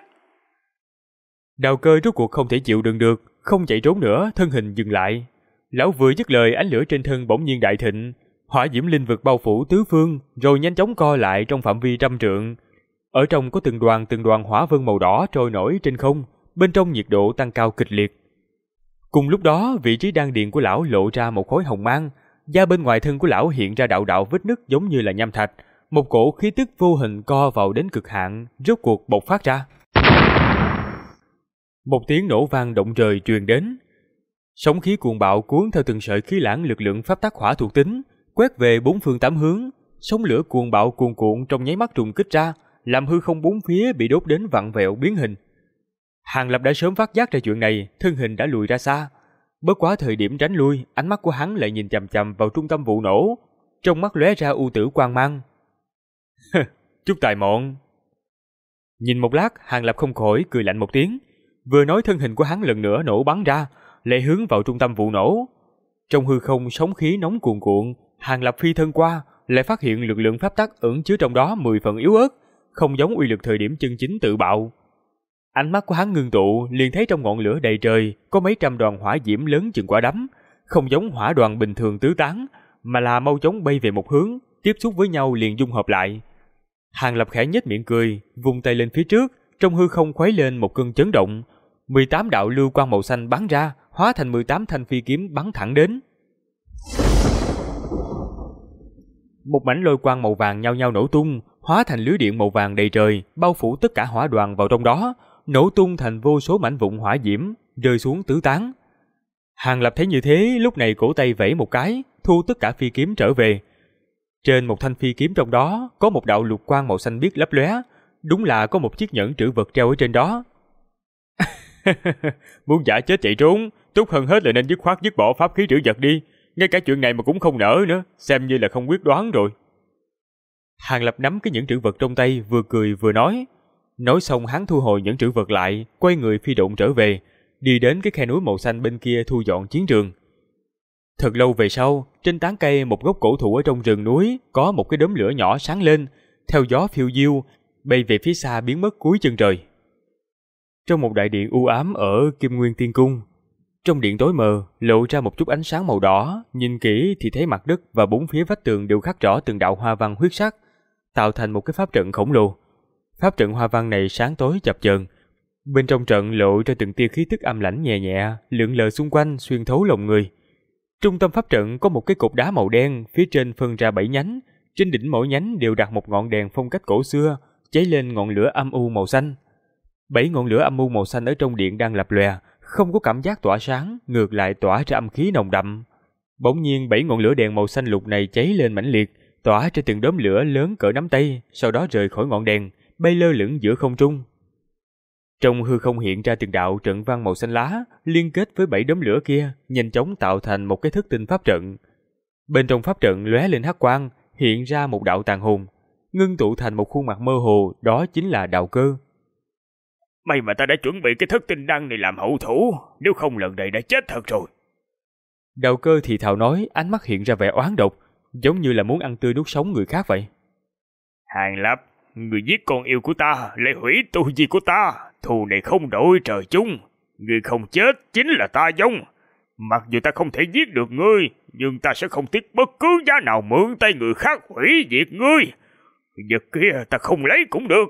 Đao Cơ rốt cuộc không thể chịu đựng được, không chạy trốn nữa, thân hình dừng lại. Lão vừa dứt lời, ánh lửa trên thân bỗng nhiên đại thịnh, hỏa diễm linh vực bao phủ tứ phương, rồi nhanh chóng co lại trong phạm vi 100 trượng. Ở trong có từng đoàn hỏa vân màu đỏ trôi nổi trên không, bên trong nhiệt độ tăng cao kịch liệt. Cùng lúc đó, vị trí đan điền của lão lộ ra một khối hồng mang, da bên ngoài thân của lão hiện ra đạo đạo vết nứt giống như là nham thạch, một cổ khí tức vô hình co vào đến cực hạn, rốt cuộc bộc phát ra. Một tiếng nổ vang động trời truyền đến. Sóng khí cuồng bạo cuốn theo từng sợi khí lãng lực lượng pháp tắc hỏa thuộc tính, quét về bốn phương tám hướng, sóng lửa cuồng bạo cuồn cuộn trong nháy mắt trùng kích ra, làm hư không bốn phía bị đốt đến vặn vẹo biến hình. Hàng Lập đã sớm phát giác ra chuyện này, thân hình đã lùi ra xa. Bất quá thời điểm tránh lui, ánh mắt của hắn lại nhìn chằm chằm vào trung tâm vụ nổ, trong mắt lóe ra u tử quang mang. Chút tài mọn. Nhìn một lát, Hàng Lập không khỏi cười lạnh một tiếng, vừa nói thân hình của hắn lần nữa nổ bắn ra, lại hướng vào trung tâm vụ nổ. Trong hư không sóng khí nóng cuồn cuộn, Hàng Lập phi thân qua, lại phát hiện lực lượng pháp tắc ẩn chứa trong đó 10 phần yếu ớt, không giống uy lực thời điểm chân chính tự bạo. Ánh mắt của hắn ngưng tụ, liền thấy trong ngọn lửa đầy trời có mấy trăm đoàn hỏa diễm lớn chừng quả đấm, không giống hỏa đoàn bình thường tứ tán, mà là mau chóng bay về một hướng, tiếp xúc với nhau liền dung hợp lại. Hàng Lập khẽ nhếch miệng cười, vung tay lên phía trước, trong hư không khuấy lên một cơn chấn động, 18 đạo lưu quang màu xanh bắn ra, hóa thành 18 thanh phi kiếm bắn thẳng đến. Một mảnh lôi quang màu vàng nhao nhao nổ tung, hóa thành lưới điện màu vàng đầy trời, bao phủ tất cả hỏa đoàn vào trong đó, nổ tung thành vô số mảnh vụn hỏa diễm, rơi xuống tứ tán. Hàng Lập thấy như thế, lúc này cổ tay vẫy một cái, thu tất cả phi kiếm trở về. Trên một thanh phi kiếm trong đó, có một đạo lục quang màu xanh biếc lấp lóe, đúng là có một chiếc nhẫn trữ vật treo ở trên đó. Muốn giả chết chạy trốn, tốt hơn hết là nên dứt khoát dứt bỏ pháp khí trữ vật đi, ngay cả chuyện này mà cũng không nỡ nữa, xem như là không quyết đoán rồi. Hàng Lập nắm cái nhẫn trữ vật trong tay, vừa cười vừa nói. Nói xong hắn thu hồi nhẫn trữ vật lại, quay người phi độn trở về, đi đến cái khe núi màu xanh bên kia thu dọn chiến trường. Thật lâu về sau, trên tán cây một gốc cổ thụ ở trong rừng núi có một cái đốm lửa nhỏ sáng lên, theo gió phiêu diêu, bay về phía xa biến mất cuối chân trời. Trong một đại điện u ám ở Kim Nguyên Tiên Cung, trong điện tối mờ lộ ra một chút ánh sáng màu đỏ, nhìn kỹ thì thấy mặt đất và bốn phía vách tường đều khắc rõ từng đạo hoa văn huyết sắc, tạo thành một cái pháp trận khổng lồ. Pháp trận hoa văn này sáng tối chập chờn, bên trong trận lộ ra từng tia khí tức âm lãnh nhẹ nhẹ, lượn lờ xung quanh xuyên thấu lòng người. Trung tâm pháp trận có một cái cột đá màu đen, phía trên phân ra 7 nhánh, trên đỉnh mỗi nhánh đều đặt một ngọn đèn phong cách cổ xưa, cháy lên ngọn lửa âm u màu xanh. 7 ngọn lửa âm u màu xanh ở trong điện đang lập lòe, không có cảm giác tỏa sáng, ngược lại tỏa ra âm khí nồng đậm. Bỗng nhiên 7 ngọn lửa đèn màu xanh lục này cháy lên mãnh liệt, tỏa ra từng đốm lửa lớn cỡ nắm tay, sau đó rời khỏi ngọn đèn, bay lơ lửng giữa không trung. Trong hư không hiện ra từng đạo trận văn màu xanh lá, liên kết với 7 đốm lửa kia, nhanh chóng tạo thành một cái thất tinh pháp trận. Bên trong pháp trận lóe lên hắc quang, hiện ra một đạo tàn hồn, ngưng tụ thành một khuôn mặt mơ hồ, đó chính là Đào Cơ. May mà ta đã chuẩn bị cái thất tinh đăng này làm hậu thủ, nếu không lần này đã chết thật rồi. Đào Cơ thì thào nói, ánh mắt hiện ra vẻ oán độc, giống như là muốn ăn tươi nuốt sống người khác vậy. Hàng Lập, người giết con yêu của ta, lại hủy tu vi của ta, thù này không đổi trời chung. Người không chết chính là ta vong. Mặc dù ta không thể giết được ngươi, nhưng ta sẽ không tiếc bất cứ giá nào mượn tay người khác hủy diệt ngươi. Vật kia ta không lấy cũng được.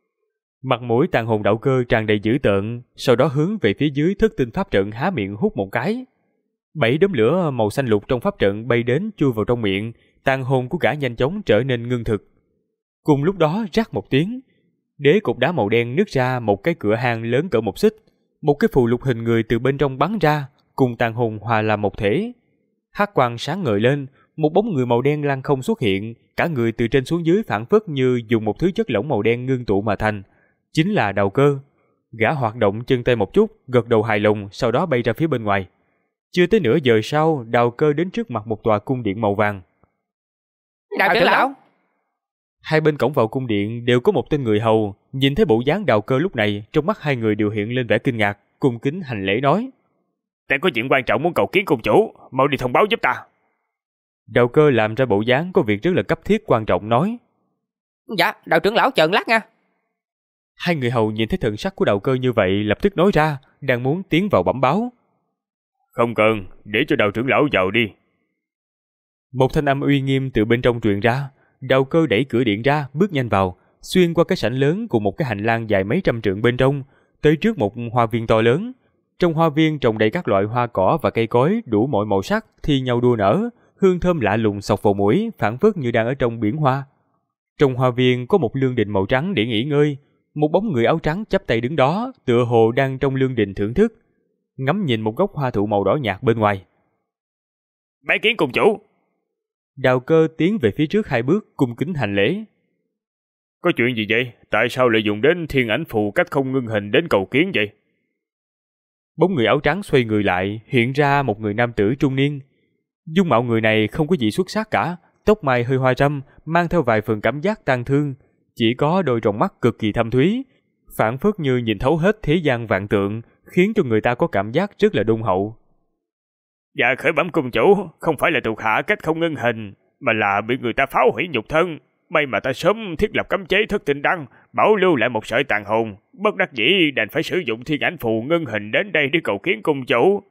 Mặt mũi tàn hồn Đạo Cơ tràn đầy dữ tợn, sau đó hướng về phía dưới thất tinh pháp trận há miệng hút một cái. 7 đốm lửa màu xanh lục trong pháp trận bay đến chui vào trong miệng, tàn hồn của gã nhanh chóng trở nên ngưng thực. Cùng lúc đó rắc một tiếng, đế cột đá màu đen nứt ra một cái cửa hang lớn cỡ một xích, một cái phù lục hình người từ bên trong bắn ra, cùng tàn hồn hòa làm một thể. Hắc quang sáng ngời lên, một bóng người màu đen lăng không xuất hiện, cả người từ trên xuống dưới phảng phất như dùng một thứ chất lỏng màu đen ngưng tụ mà thành, chính là Đào Cơ. Gã hoạt động chân tay một chút, gật đầu hài lòng, sau đó bay ra phía bên ngoài. Chưa tới nửa giờ sau, Đào Cơ đến trước mặt một tòa cung điện màu vàng. Đào trưởng lão. Hai bên cổng vào cung điện đều có một tên người hầu, nhìn thấy bộ dáng Đào Cơ lúc này, trong mắt hai người đều hiện lên vẻ kinh ngạc, cung kính hành lễ nói: "Ta có chuyện quan trọng muốn cầu kiến công chủ, mau đi thông báo giúp ta." Đào Cơ làm ra bộ dáng có việc rất là cấp thiết quan trọng nói: "Dạ, Đào trưởng lão chờ lát nha." Hai người hầu nhìn thấy thần sắc của Đào Cơ như vậy, lập tức nói ra, đang muốn tiến vào bẩm báo. "Không cần, để cho Đào trưởng lão vào đi." Một thanh âm uy nghiêm từ bên trong truyền ra. Đào Cơ đẩy cửa điện ra, bước nhanh vào, xuyên qua cái sảnh lớn cùng một cái hành lang dài mấy trăm trượng bên trong, tới trước một hoa viên to lớn. Trong hoa viên trồng đầy các loại hoa cỏ và cây cối đủ mọi màu sắc thi nhau đua nở, hương thơm lạ lùng xộc vào mũi, phảng phất như đang ở trong biển hoa. Trong hoa viên có một lương đình màu trắng để nghỉ ngơi, một bóng người áo trắng chắp tay đứng đó, tựa hồ đang trong lương đình thưởng thức, ngắm nhìn một gốc hoa thụ màu đỏ nhạt bên ngoài. Bái kiến cùng chủ. Đào Cơ tiến về phía trước 2 bước, cung kính hành lễ. Có chuyện gì vậy? Tại sao lại dùng đến thiên ảnh phù cách không ngưng hình đến cầu kiến vậy? Bóng người áo trắng xoay người lại, hiện ra một người nam tử trung niên. Dung mạo người này không có gì xuất sắc cả, tóc mai hơi hoa râm, mang theo vài phần cảm giác tang thương, chỉ có đôi tròng mắt cực kỳ thâm thúy, phảng phất như nhìn thấu hết thế gian vạn tượng, khiến cho người ta có cảm giác rất là đôn hậu. Dạ khởi bẩm cung chủ, không phải là thuộc hạ cách không ngưng hình, mà là bị người ta phá hủy nhục thân. May mà ta sớm thiết lập cấm chế thất tinh đăng, bảo lưu lại một sợi tàn hồn, bất đắc dĩ đành phải sử dụng thiên ảnh phù ngưng hình đến đây để cầu kiến cung chủ.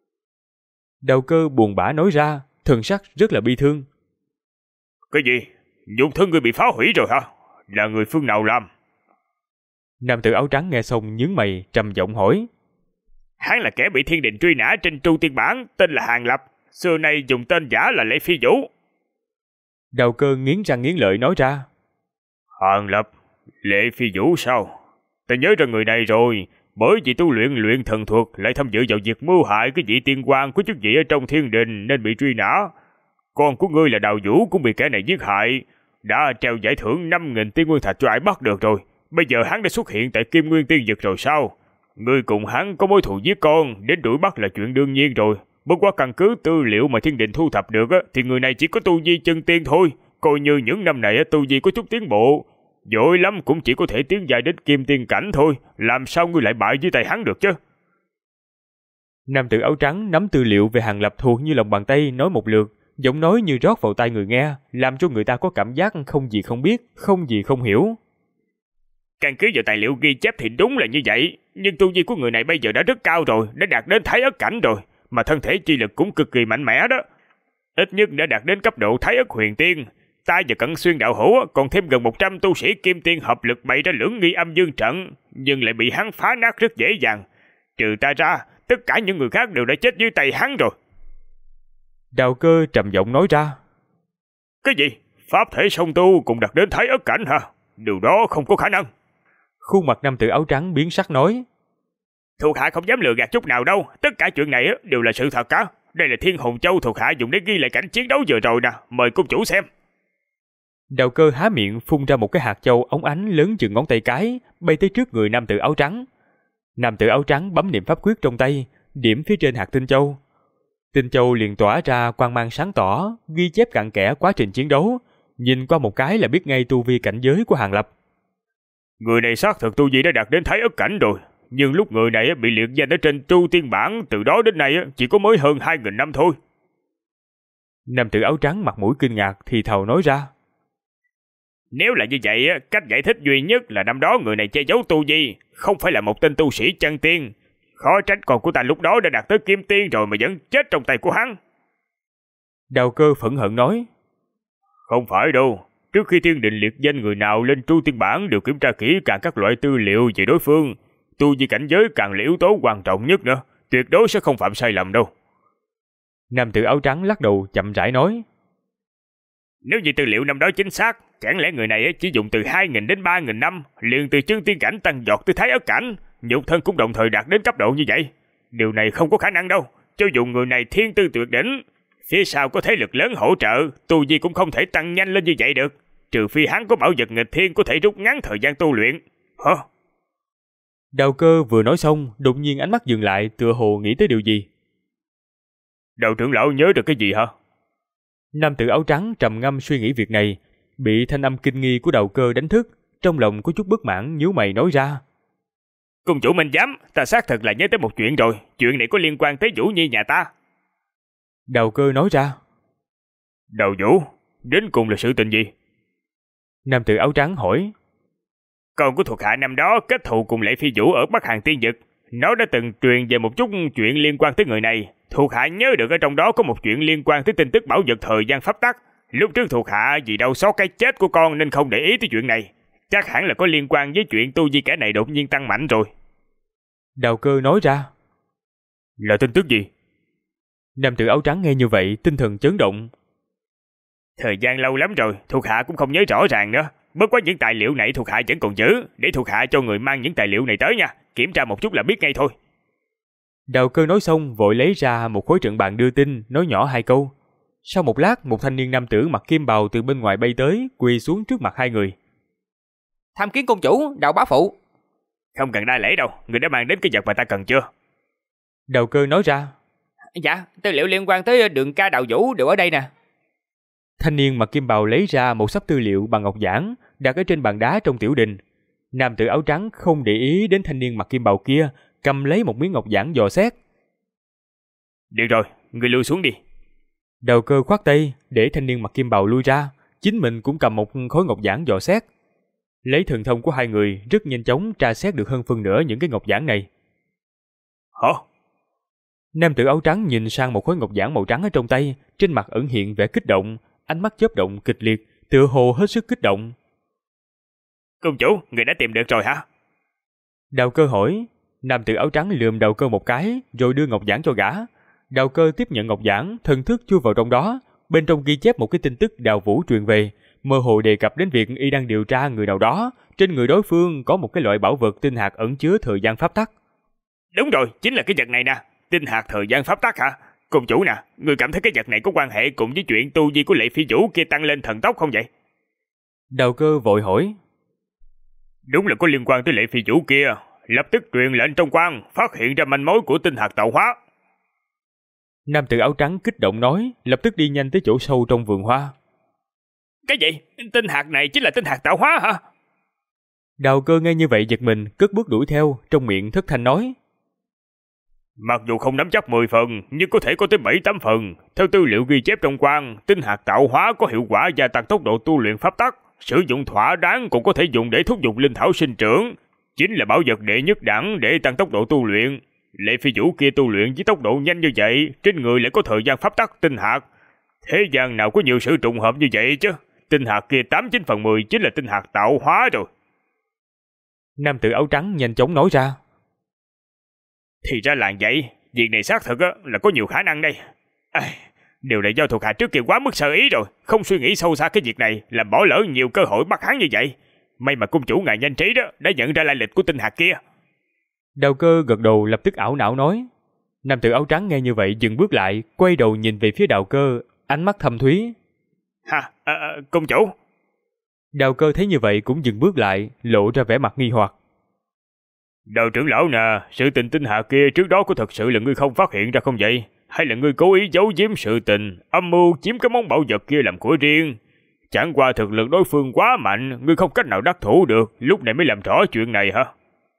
Đào Cơ buồn bã nói ra, thần sắc rất là bi thương. Cái gì? Nhục thân người bị phá hủy rồi hả? Là người phương nào làm? Nam tử áo trắng nghe xong nhướng mày, trầm giọng hỏi. Hắn là kẻ bị thiên đình truy nã trên Tru Tiên Bản, tên là Hàn Lập, xưa nay dùng tên giả là Lệ Phi Vũ. Đào Cơ nghiến răng nghiến lợi nói ra. Hàn Lập, Lệ Phi Vũ sao? Ta nhớ ra người này rồi, bởi vì tu luyện thần thuật lại tham dự vào việc mưu hại cái vị tiên quan của chức vị ở trong thiên đình nên bị truy nã. Con của ngươi là Đào Vũ cũng bị kẻ này giết hại, đã treo giải thưởng 5.000 tiên nguyên thạch cho ai bắt được rồi. Bây giờ hắn đã xuất hiện tại Kim Nguyên Tiên Vực rồi sao? Ngươi cùng hắn có mối thù giết con, đến đuổi bắt là chuyện đương nhiên rồi. Bất quá căn cứ tư liệu mà thiên đình thu thập được thì người này chỉ có tu vi chân tiên thôi. Coi như những năm này tu vi có chút tiến bộ, dội lắm cũng chỉ có thể tiến dài đến kim tiên cảnh thôi. Làm sao ngươi lại bại dưới tay hắn được chứ? Nam tử áo trắng nắm tư liệu về Hàn Lập thuộc như lòng bàn tay, nói một lượt, giọng nói như rót vào tai người nghe, làm cho người ta có cảm giác không gì không biết, không gì không hiểu. Căn cứ vào tài liệu ghi chép thì đúng là như vậy, nhưng tu vi của người này bây giờ đã rất cao rồi, đã đạt đến Thái Ất cảnh rồi, mà thân thể chi lực cũng cực kỳ mạnh mẽ đó. Ít nhất đã đạt đến cấp độ Thái Ất huyền tiên. Ta và Cận Xuyên đạo hữu còn thêm gần 100 tu sĩ kim tiên hợp lực bày ra lưỡng nghi âm dương trận, nhưng lại bị hắn phá nát rất dễ dàng. Trừ ta ra, tất cả những người khác đều đã chết dưới tay hắn rồi. Đào Cơ trầm giọng nói ra. Cái gì? Pháp thể song tu cũng đạt đến Thái Ất cảnh hả? Điều đó không có khả năng. Khuôn mặt nam tử áo trắng biến sắc nói. Thuộc hạ không dám lừa gạt chút nào đâu, tất cả chuyện này đều là sự thật cả. Đây là Thiên Hồn Châu thuộc hạ dùng để ghi lại cảnh chiến đấu vừa rồi nè, mời cung chủ xem. Đào Cơ há miệng phun ra một cái hạt châu óng ánh lớn chừng ngón tay cái, bay tới trước người nam tử áo trắng. Nam tử áo trắng bấm niệm pháp quyết trong tay, điểm phía trên hạt tinh châu. Tinh châu liền tỏa ra quang mang sáng tỏ, ghi chép cặn kẽ quá trình chiến đấu, nhìn qua một cái là biết ngay tu vi cảnh giới của Hàn Lập. Người này xác thực tu vi đã đạt đến Thái Ất cảnh rồi, nhưng lúc người này bị liệt danh ở trên Tru Tiên Bản, từ đó đến nay chỉ có mới hơn 2.000 năm thôi. Nam tử áo trắng mặt mũi kinh ngạc thì thào nói ra. Nếu là như vậy, cách giải thích duy nhất là năm đó người này che giấu tu vi, không phải là một tên tu sĩ chân tiên. Khó trách con của ta lúc đó đã đạt tới kim tiên rồi mà vẫn chết trong tay của hắn. Đào Cơ phẫn hận nói. Không phải đâu, trước khi thiên định liệt danh người nào lên Tru Tiên Bản đều kiểm tra kỹ càng các loại tư liệu về đối phương. Tu vi cảnh giới càng là yếu tố quan trọng nhất nữa, tuyệt đối sẽ không phạm sai lầm đâu. Nam tử áo trắng lắc đầu chậm rãi nói. Nếu như tư liệu năm đó chính xác, chẳng lẽ người này chỉ dùng từ 2.000 đến 3.000 năm, liền từ chân tiên cảnh tăng vọt tới Thái Ất cảnh, nhục thân cũng đồng thời đạt đến cấp độ như vậy. Điều này không có khả năng đâu, cho dù người này thiên tư tuyệt đỉnh, phía sau có thế lực lớn hỗ trợ, tu vi cũng không thể tăng nhanh lên như vậy được, trừ phi hắn có bảo vật nghịch thiên có thể rút ngắn thời gian tu luyện. Hả? Đào Cơ vừa nói xong, đột nhiên ánh mắt dừng lại, tựa hồ nghĩ tới điều gì. Đầu trưởng lão nhớ được cái gì hả? Nam tử áo trắng trầm ngâm suy nghĩ việc này, bị thanh âm kinh nghi của Đào Cơ đánh thức, trong lòng có chút bất mãn, nhíu mày nói ra. Cung chủ minh giám, ta xác thực là nhớ tới một chuyện rồi, chuyện này có liên quan tới Vũ Nhi nhà ta. Đào Cơ nói ra. Đào Vũ, đến cùng là sự tình gì? Nam tử áo trắng hỏi. Con của thuộc hạ năm đó kết thù cùng Lệ Phi Vũ ở Bắc Hàn Tiên Vực, Nó đã từng truyền về một chút chuyện liên quan tới người này. Thuộc hạ nhớ được ở trong đó có một chuyện liên quan tới tin tức bảo vật thời gian pháp tắc. Lúc trước thuộc hạ vì đau xót cái chết của con nên không để ý tới chuyện này. Chắc hẳn là có liên quan với chuyện tu vi kẻ này đột nhiên tăng mạnh rồi. Đào Cơ nói ra. Là tin tức gì? Nam tử áo trắng nghe như vậy, tinh thần chấn động. Thời gian lâu lắm rồi, thuộc hạ cũng không nhớ rõ ràng nữa. Bất quá những tài liệu này thuộc hạ vẫn còn giữ, để thuộc hạ cho người mang những tài liệu này tới nha. Kiểm tra một chút là biết ngay thôi. Đào Cơ nói xong vội lấy ra một khối trận bàn đưa tin, nói nhỏ 2 câu. Sau một lát, một thanh niên nam tử mặc kim bào từ bên ngoài bay tới, quỳ xuống trước mặt 2 người. Tham kiến công chủ, Đào bá phụ. Không cần đa lễ đâu, người đã mang đến cái vật mà ta cần chưa? Đào Cơ nói ra. Dạ, tư liệu liên quan tới Đường Ca Đào Vũ đều ở đây nè. Thanh niên mặc kim bào lấy ra một sắp tư liệu bằng ngọc giản, đặt ở trên bàn đá trong tiểu đình. Nam tử áo trắng không để ý đến thanh niên mặc kim bào kia, cầm lấy một miếng ngọc giản dò xét. Được rồi, người lui xuống đi. Đào Cơ khoát tay để thanh niên mặc kim bào lui ra, chính mình cũng cầm một khối ngọc giản dò xét. Lấy thần thông của 2 người rất nhanh chóng tra xét được hơn phân nửa những cái ngọc giản này. Hả? Nam tử áo trắng nhìn sang một khối ngọc giản màu trắng ở trong tay, trên mặt ẩn hiện vẻ kích động, ánh mắt chớp động kịch liệt, tựa hồ hết sức kích động. Công chủ, người đã tìm được rồi hả? Đào Cơ hỏi. Nam tử áo trắng lườm Đào Cơ một cái, rồi đưa ngọc giản cho gã. Đào Cơ tiếp nhận ngọc giản, thần thức chui vào trong đó, bên trong ghi chép một cái tin tức Đào Vũ truyền về, mơ hồ đề cập đến việc y đang điều tra người nào đó, trên người đối phương có một cái loại bảo vật tinh hạt ẩn chứa thời gian pháp tắc. Đúng rồi, chính là cái vật này nè, tinh hạt thời gian pháp tắc hả? Công chủ nè, người cảm thấy cái vật này có quan hệ cùng với chuyện tu vi của Lệ Phi Vũ kia tăng lên thần tốc không vậy? Đào Cơ vội hỏi. Đúng là có liên quan tới Lệ Phi Vũ kia, lập tức truyền lệnh trong quan, phát hiện ra manh mối của tinh hạt tạo hóa. Nam tử áo trắng kích động nói, lập tức đi nhanh tới chỗ sâu trong vườn hoa. Cái gì? Tinh hạt này chính là tinh hạt tạo hóa hả? Đào Cơ nghe như vậy giật mình, cất bước đuổi theo, trong miệng thất thanh nói. Mặc dù không nắm chắc 10 phần, nhưng có thể có tới 7-8 phần. Theo tư liệu ghi chép trong quan, tinh hạt tạo hóa có hiệu quả gia tăng tốc độ tu luyện pháp tắc, sử dụng thỏa đáng cũng có thể dùng để thúc giục linh thảo sinh trưởng, chính là bảo vật đệ nhất đẳng để tăng tốc độ tu luyện. Lệ Phi Vũ kia tu luyện với tốc độ nhanh như vậy, trên người lại có thời gian pháp tắc tinh hạt. Thế gian nào có nhiều sự trùng hợp như vậy chứ? Tinh hạt kia 89 phần 10 chính là tinh hạt tạo hóa rồi. Nam tử áo trắng nhanh chóng nói ra. Thì ra là vậy, việc này xác thực là có nhiều khả năng đây. Điều này do thuộc hạ trước kia quá mức sơ ý rồi, không suy nghĩ sâu xa cái việc này, làm bỏ lỡ nhiều cơ hội bắt hắn như vậy. May mà cung chủ ngài nhanh trí đó, đã nhận ra lai lịch của tinh hạt kia. Đào Cơ gật đầu lập tức ảo não nói. Nam tử áo trắng nghe như vậy dừng bước lại, quay đầu nhìn về phía Đào Cơ, ánh mắt thâm thúy. Cung chủ. Đào Cơ thấy như vậy cũng dừng bước lại, lộ ra vẻ mặt nghi hoặc. Đào trưởng lão nè, sự tình tinh hạt kia trước đó có thật sự là ngươi không phát hiện ra không vậy? Hay là ngươi cố ý giấu giếm sự tình, âm mưu chiếm cái món bảo vật kia làm của riêng? Chẳng qua thực lực đối phương quá mạnh, ngươi không cách nào đắc thủ được, lúc này mới làm rõ chuyện này hả?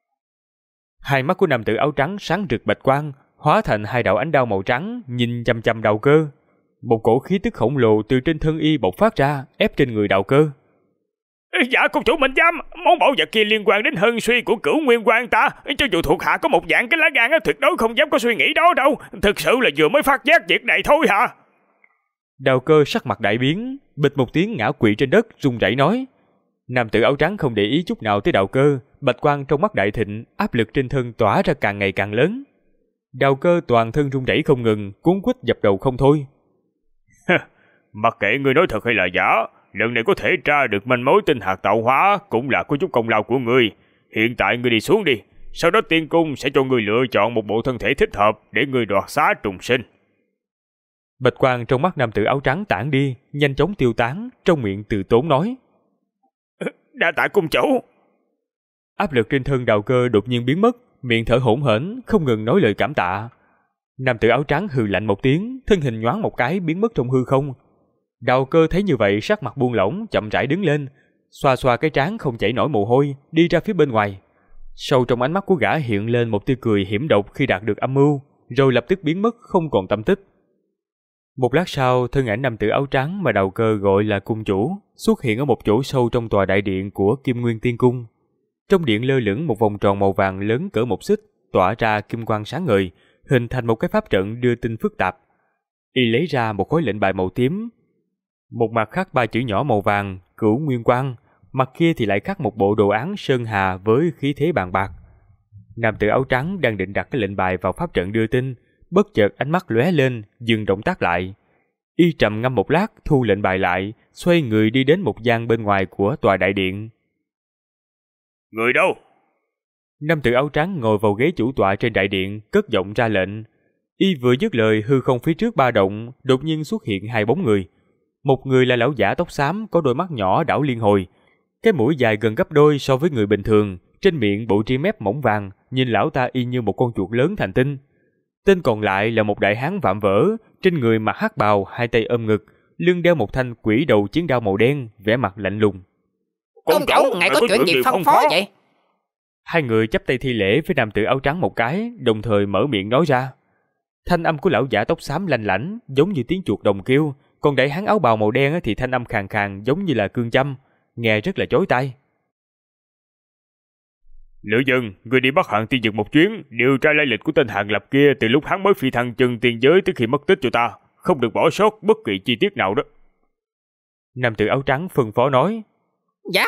Hai mắt của nam tử áo trắng sáng rực bạch quang, hóa thành 2 đạo ánh đao màu trắng, nhìn chằm chằm Đào Cơ. Một cổ khí tức khổng lồ từ trên thân y bộc phát ra, ép trên người Đào Cơ. Dạ công chủ mình dám, món bảo vật kia liên quan đến hân suy của Cửu Nguyên Quan ta, cho dù thuộc hạ có một dạng cái lá gan tuyệt đối không dám có suy nghĩ đó đâu, thực sự là vừa mới phát giác việc này thôi hả? Đào Cơ sắc mặt đại biến, bịch một tiếng ngã quỵ trên đất, run rẩy nói. Nam tử áo trắng không để ý chút nào tới Đào Cơ, bạch quang trong mắt đại thịnh, áp lực trên thân tỏa ra càng ngày càng lớn. Đào Cơ toàn thân run rẩy không ngừng, cuống quýt dập đầu không thôi. Mặc kệ ngươi nói thật hay là giả, lần này có thể tra được manh mối tinh hạt tạo hóa cũng là có chút công lao của ngươi. Hiện tại ngươi đi xuống đi, sau đó tiên cung sẽ cho ngươi lựa chọn một bộ thân thể thích hợp để ngươi đoạt xá trùng sinh. Bạch quang trong mắt nam tử áo trắng tản đi, nhanh chóng tiêu tán, trong miệng từ tốn nói. Đa tạ cung chủ. Áp lực trên thân Đào Cơ đột nhiên biến mất, miệng thở hổn hển, không ngừng nói lời cảm tạ. Nam tử áo trắng hừ lạnh một tiếng, thân hình nhoáng một cái biến mất trong hư không. Đào Cơ thấy như vậy sắc mặt buông lỏng, chậm rãi đứng lên, xoa xoa cái trán không chảy nổi mồ hôi, đi ra phía bên ngoài. Sâu trong ánh mắt của gã hiện lên một tia cười hiểm độc khi đạt được âm mưu, rồi lập tức biến mất không còn tâm tích. Một lát sau, thân ảnh nam tử áo trắng mà Đào Cơ gọi là cung chủ xuất hiện ở một chỗ sâu trong tòa đại điện của Kim Nguyên Tiên Cung. Trong điện lơ lửng một vòng tròn màu vàng lớn cỡ một xích, tỏa ra kim quang sáng ngời, hình thành một cái pháp trận đưa tin phức tạp. Y lấy ra một khối lệnh bài màu tím, một mặt khắc 3 chữ nhỏ màu vàng, Cửu Nguyên Quang, mặt kia thì lại khắc một bộ đồ án sơn hà với khí thế bàn bạc. Nam tử áo trắng đang định đặt cái lệnh bài vào pháp trận đưa tin, bất chợt ánh mắt lóe lên, dừng động tác lại. Y trầm ngâm một lát, thu lệnh bài lại, xoay người đi đến một gian bên ngoài của tòa đại điện. Người đâu? Nam tử áo trắng ngồi vào ghế chủ tọa trên đại điện, cất giọng ra lệnh. Y vừa dứt lời, hư không phía trước ba động, đột nhiên xuất hiện 2 bóng người. Một người là lão giả tóc xám, có đôi mắt nhỏ đảo liên hồi, cái mũi dài gần gấp đôi so với người bình thường, trên miệng bộ tri mép mỏng vàng, nhìn lão ta y như một con chuột lớn thành tinh. Tên còn lại là một đại hán vạm vỡ, trên người mặc hắc bào, 2 tay ôm ngực, lưng đeo một thanh quỷ đầu chiến đao màu đen, vẻ mặt lạnh lùng. Công chủ, ngài có chuyện gì phân phó vậy? 2 người chắp tay thi lễ với nam tử áo trắng một cái, đồng thời mở miệng nói ra. Thanh âm của lão giả tóc xám lanh lảnh, giống như tiếng chuột đồng kêu, còn đại hán áo bào màu đen thì thanh âm khàn khàn giống như là cương châm, nghe rất là chói tai. Lữ Dân, người đi Bắc Hàn Tiên Dực một chuyến, điều tra lai lịch của tên Hàng Lập kia từ lúc hắn mới phi thăng chân tiên giới tới khi mất tích cho ta, không được bỏ sót bất kỳ chi tiết nào đó. Nam tử áo trắng phân phó nói. Dạ.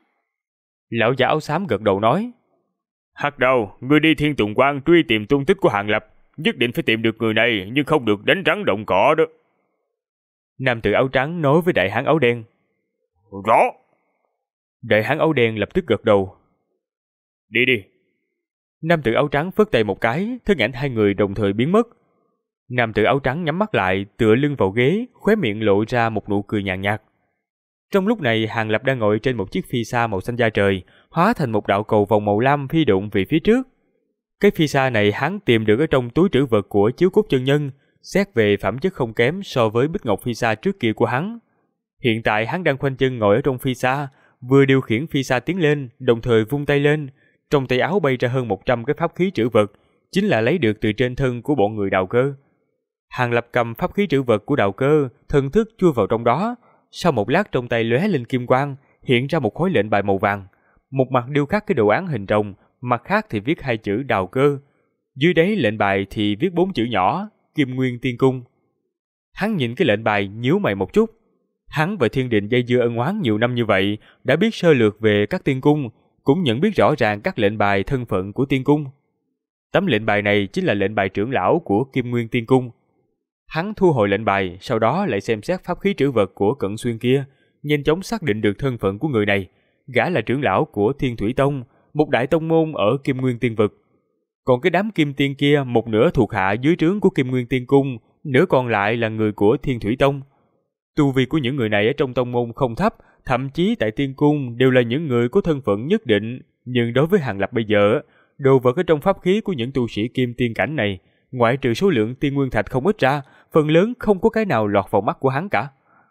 Lão giả áo xám gật đầu nói. Hắc Đầu, người đi Thiên Tùng Quan truy tìm tung tích của Hàng Lập, nhất định phải tìm được người này, nhưng không được đánh rắn động cỏ đó. Nam tử áo trắng nói với đại hán áo đen. Rõ. Đại hán áo đen lập tức gật đầu. Đi đi. Nam tử áo trắng phất tay một cái, thân ảnh 2 người đồng thời biến mất. Nam tử áo trắng nhắm mắt lại, tựa lưng vào ghế, khóe miệng lộ ra một nụ cười nhàn nhạt. Trong lúc này, Hàng Lập đang ngồi trên một chiếc phi xa màu xanh da trời, hóa thành một đạo cầu vòng màu lam phi độn về phía trước. Cái phi xa này hắn tìm được ở trong túi trữ vật của Chiếu Cốt chân nhân, xét về phẩm chất không kém so với bích ngọc phi xa trước kia của hắn. Hiện tại hắn đang khoanh chân ngồi ở trong phi xa, vừa điều khiển phi xa tiến lên, đồng thời vung tay lên, trong tay áo bay ra hơn 100 cái pháp khí trữ vật, chính là lấy được từ trên thân của bọn người Đào Cơ. Hàng Lập cầm pháp khí trữ vật của Đào Cơ, thần thức chui vào trong đó, sau một lát trong tay lóe lên kim quang, hiện ra một khối lệnh bài màu vàng, một mặt điêu khắc cái đồ án hình rồng, mặt khác thì viết 2 chữ Đào Cơ. Dưới đáy lệnh bài thì viết 4 chữ nhỏ, Kim Nguyên Tiên Cung. Hắn nhìn cái lệnh bài nhíu mày một chút. Hắn và Thiên Đình dây dưa ân oán nhiều năm như vậy, đã biết sơ lược về các tiên cung, cũng nhận biết rõ ràng các lệnh bài thân phận của tiên cung. Tấm lệnh bài này chính là lệnh bài trưởng lão của Kim Nguyên Tiên Cung. Hắn thu hồi lệnh bài, sau đó lại xem xét pháp khí trữ vật của Cận Xuyên kia, nhanh chóng xác định được thân phận của người này. Gã là trưởng lão của Thiên Thủy Tông, một đại tông môn ở Kim Nguyên Tiên Vực. Còn cái đám kim tiên kia, một nửa thuộc hạ dưới trướng của Kim Nguyên Tiên Cung, nửa còn lại là người của Thiên Thủy Tông. Tu vi của những người này ở trong tông môn không thấp, thậm chí tại tiên cung đều là những người có thân phận nhất định. Nhưng đối với Hàng Lập bây giờ, đồ vật ở trong pháp khí của những tu sĩ kim tiên cảnh này, ngoại trừ số lượng tiên nguyên thạch không ít ra, phần lớn không có cái nào lọt vào mắt của hắn cả.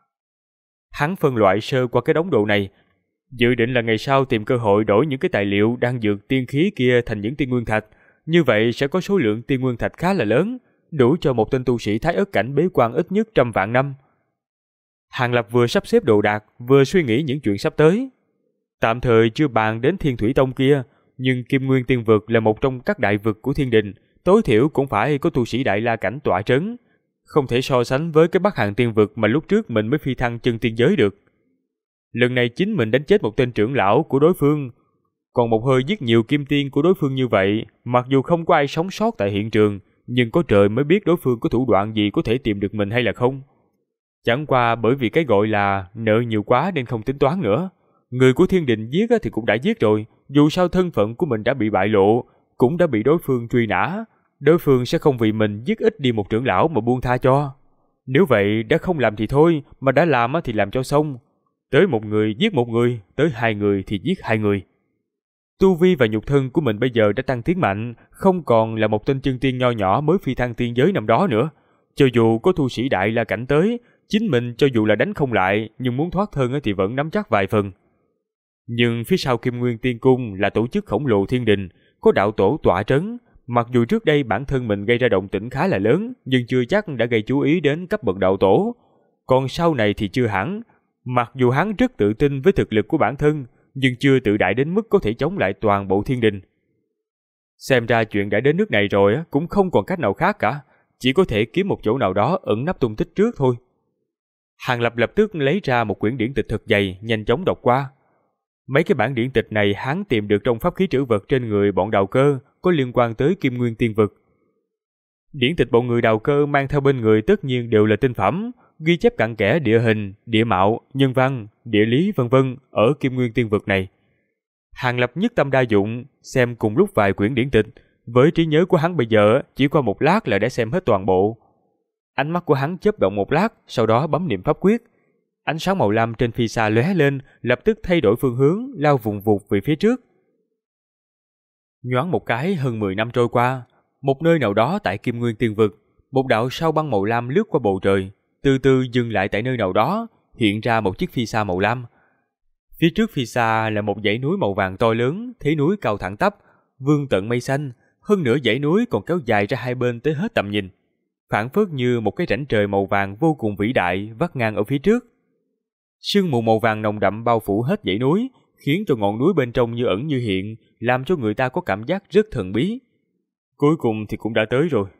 Hắn phân loại sơ qua cái đống đồ này, dự định là ngày sau tìm cơ hội đổi những cái tài liệu đang dược tiên khí kia thành những tiên nguyên thạch. Như vậy sẽ có số lượng tiên nguyên thạch khá là lớn, đủ cho một tên tu sĩ Thái Ức cảnh bế quan ít nhất 100 vạn năm. Hàng Lập vừa sắp xếp đồ đạc, vừa suy nghĩ những chuyện sắp tới. Tạm thời chưa bàn đến Thiên Thủy Tông kia, nhưng Kim Nguyên Tiên Vực là một trong các đại vực của Thiên Đình, tối thiểu cũng phải có tu sĩ Đại La cảnh tọa trấn, không thể so sánh với cái Bắc Hàn Tiên Vực mà lúc trước mình mới phi thăng chân tiên giới được. Lần này chính mình đánh chết một tên trưởng lão của đối phương, còn một hơi giết nhiều kim tiên của đối phương như vậy, mặc dù không có ai sống sót tại hiện trường, nhưng có trời mới biết đối phương có thủ đoạn gì có thể tìm được mình hay là không. Chẳng qua bởi vì cái gọi là nợ nhiều quá nên không tính toán nữa. Người của Thiên Đình giết thì cũng đã giết rồi, dù sao thân phận của mình đã bị bại lộ, cũng đã bị đối phương truy nã. Đối phương sẽ không vì mình giết ít đi một trưởng lão mà buông tha cho. Nếu vậy đã không làm thì thôi, mà đã làm thì làm cho xong. Tới một người giết một người, tới 2 người thì giết 2 người. Tu vi và nhục thân của mình bây giờ đã tăng tiến mạnh, không còn là một tên chân tiên nho nhỏ mới phi thăng tiên giới năm đó nữa. Cho dù có tu sĩ Đại La cảnh tới, chính mình cho dù là đánh không lại, nhưng muốn thoát thân thì vẫn nắm chắc vài phần. Nhưng phía sau Kim Nguyên Tiên Cung là tổ chức khổng lồ Thiên Đình, có đạo tổ tọa trấn. Mặc dù trước đây bản thân mình gây ra động tĩnh khá là lớn, nhưng chưa chắc đã gây chú ý đến cấp bậc đạo tổ. Còn sau này thì chưa hẳn. Mặc dù hắn rất tự tin với thực lực của bản thân, nhưng chưa tự đại đến mức có thể chống lại toàn bộ Thiên Đình. Xem ra chuyện đã đến nước này rồi cũng không còn cách nào khác cả, chỉ có thể kiếm một chỗ nào đó ẩn nấp tung tích trước thôi. Hàng Lập lập tức lấy ra một quyển điển tịch thật dày, nhanh chóng đọc qua. Mấy cái bản điển tịch này hắn tìm được trong pháp khí trữ vật trên người bọn Đào Cơ, có liên quan tới Kim Nguyên Tiên Vực. Điển tịch bọn người Đào Cơ mang theo bên người tất nhiên đều là tinh phẩm, ghi chép cặn kẽ địa hình, địa mạo, nhân văn, địa lý vân vân ở Kim Nguyên Tiên Vực này. Hàng Lập nhất tâm đa dụng, xem cùng lúc vài quyển điển tịch, với trí nhớ của hắn bây giờ chỉ qua một lát là đã xem hết toàn bộ. Ánh mắt của hắn chớp động một lát, sau đó bấm niệm pháp quyết. Ánh sáng màu lam trên phi xa lóe lên, lập tức thay đổi phương hướng, lao vùng vụt về phía trước. Nhoáng một cái, hơn 10 năm trôi qua, một nơi nào đó tại Kim Nguyên Tiên Vực, một đạo sao băng màu lam lướt qua bầu trời, từ từ dừng lại tại nơi nào đó, hiện ra một chiếc phi xa màu lam. Phía trước phi xa là một dãy núi màu vàng to lớn, thế núi cao thẳng tắp, vươn tận mây xanh, hơn nữa dãy núi còn kéo dài ra hai bên tới hết tầm nhìn, phảng phất như một cái rãnh trời màu vàng vô cùng vĩ đại vắt ngang ở phía trước. Sương mù màu vàng nồng đậm bao phủ hết dãy núi, khiến cho ngọn núi bên trong như ẩn như hiện, làm cho người ta có cảm giác rất thần bí. Cuối cùng thì cũng đã tới rồi.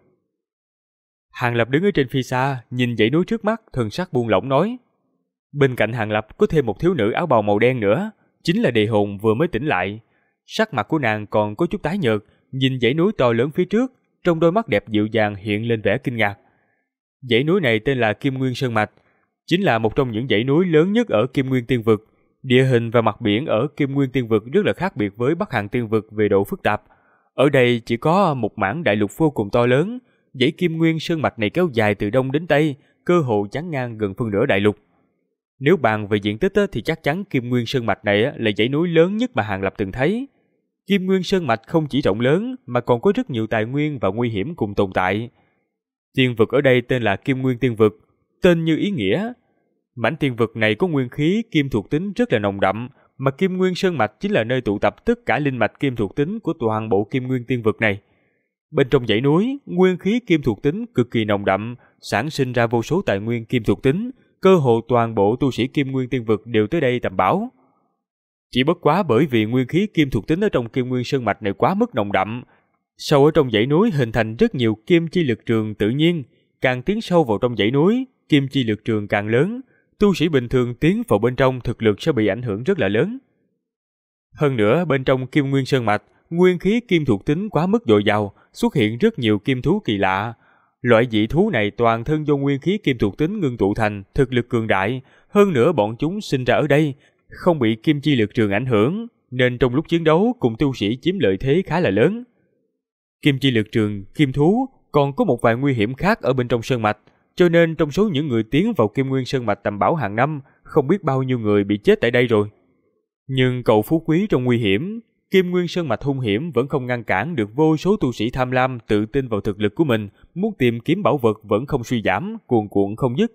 Hàng Lập đứng ở trên phi xa, nhìn dãy núi trước mắt, thần sắc buông lỏng nói. Bên cạnh Hàng Lập có thêm một thiếu nữ áo bào màu đen nữa, chính là Đề Hồn vừa mới tỉnh lại. Sắc mặt của nàng còn có chút tái nhợt, nhìn dãy núi to lớn phía trước, trong đôi mắt đẹp dịu dàng hiện lên vẻ kinh ngạc. Dãy núi này tên là Kim Nguyên Sơn Mạch, chính là một trong những dãy núi lớn nhất ở Kim Nguyên Tiên Vực. Địa hình và mặt biển ở Kim Nguyên Tiên Vực rất là khác biệt với Bắc Hàn Tiên Vực về độ phức tạp. Ở đây chỉ có một mảng đại lục vô cùng to lớn, dãy Kim Nguyên Sơn Mạch này kéo dài từ đông đến tây, cơ hồ chắn ngang gần phân nửa đại lục. Nếu bàn về diện tích thì chắc chắn Kim Nguyên Sơn Mạch này là dãy núi lớn nhất mà Hàng Lập từng thấy. Kim Nguyên Sơn Mạch không chỉ rộng lớn mà còn có rất nhiều tài nguyên và nguy hiểm cùng tồn tại. Tiên vực ở đây tên là Kim Nguyên Tiên Vực, tên như ý nghĩa. Mảnh tiên vực này có nguyên khí kim thuộc tính rất là nồng đậm, mà Kim Nguyên Sơn Mạch chính là nơi tụ tập tất cả linh mạch kim thuộc tính của toàn bộ Kim Nguyên Tiên Vực này. Bên trong dãy núi, nguyên khí kim thuộc tính cực kỳ nồng đậm, sản sinh ra vô số tài nguyên kim thuộc tính, cơ hồ toàn bộ tu sĩ Kim Nguyên Tiên Vực đều tới đây tầm bảo. Chỉ bất quá bởi vì nguyên khí kim thuộc tính ở trong Kim Nguyên Sơn Mạch này quá mức nồng đậm, sâu ở trong dãy núi hình thành rất nhiều kim chi lực trường tự nhiên, càng tiến sâu vào trong dãy núi, kim chi lực trường càng lớn, tu sĩ bình thường tiến vào bên trong thực lực sẽ bị ảnh hưởng rất là lớn. Hơn nữa bên trong Kim Nguyên Sơn Mạch, nguyên khí kim thuộc tính quá mức dồi dào, xuất hiện rất nhiều kim thú kỳ lạ. Loại dị thú này toàn thân do nguyên khí kim thuộc tính ngưng tụ thành, thực lực cường đại, hơn nữa bọn chúng sinh ra ở đây, không bị kim chi lực trường ảnh hưởng, nên trong lúc chiến đấu cùng tu sĩ chiếm lợi thế khá là lớn. Kim chi lực trường, kim thú còn có một vài nguy hiểm khác ở bên trong sơn mạch, cho nên trong số những người tiến vào Kim Nguyên Sơn Mạch tầm bảo hàng năm, không biết bao nhiêu người bị chết tại đây rồi. Nhưng cậu phú quý trong nguy hiểm, Kim Nguyên Sơn Mạch hung hiểm vẫn không ngăn cản được vô số tu sĩ tham lam tự tin vào thực lực của mình, muốn tìm kiếm bảo vật vẫn không suy giảm, cuồn cuộn không dứt.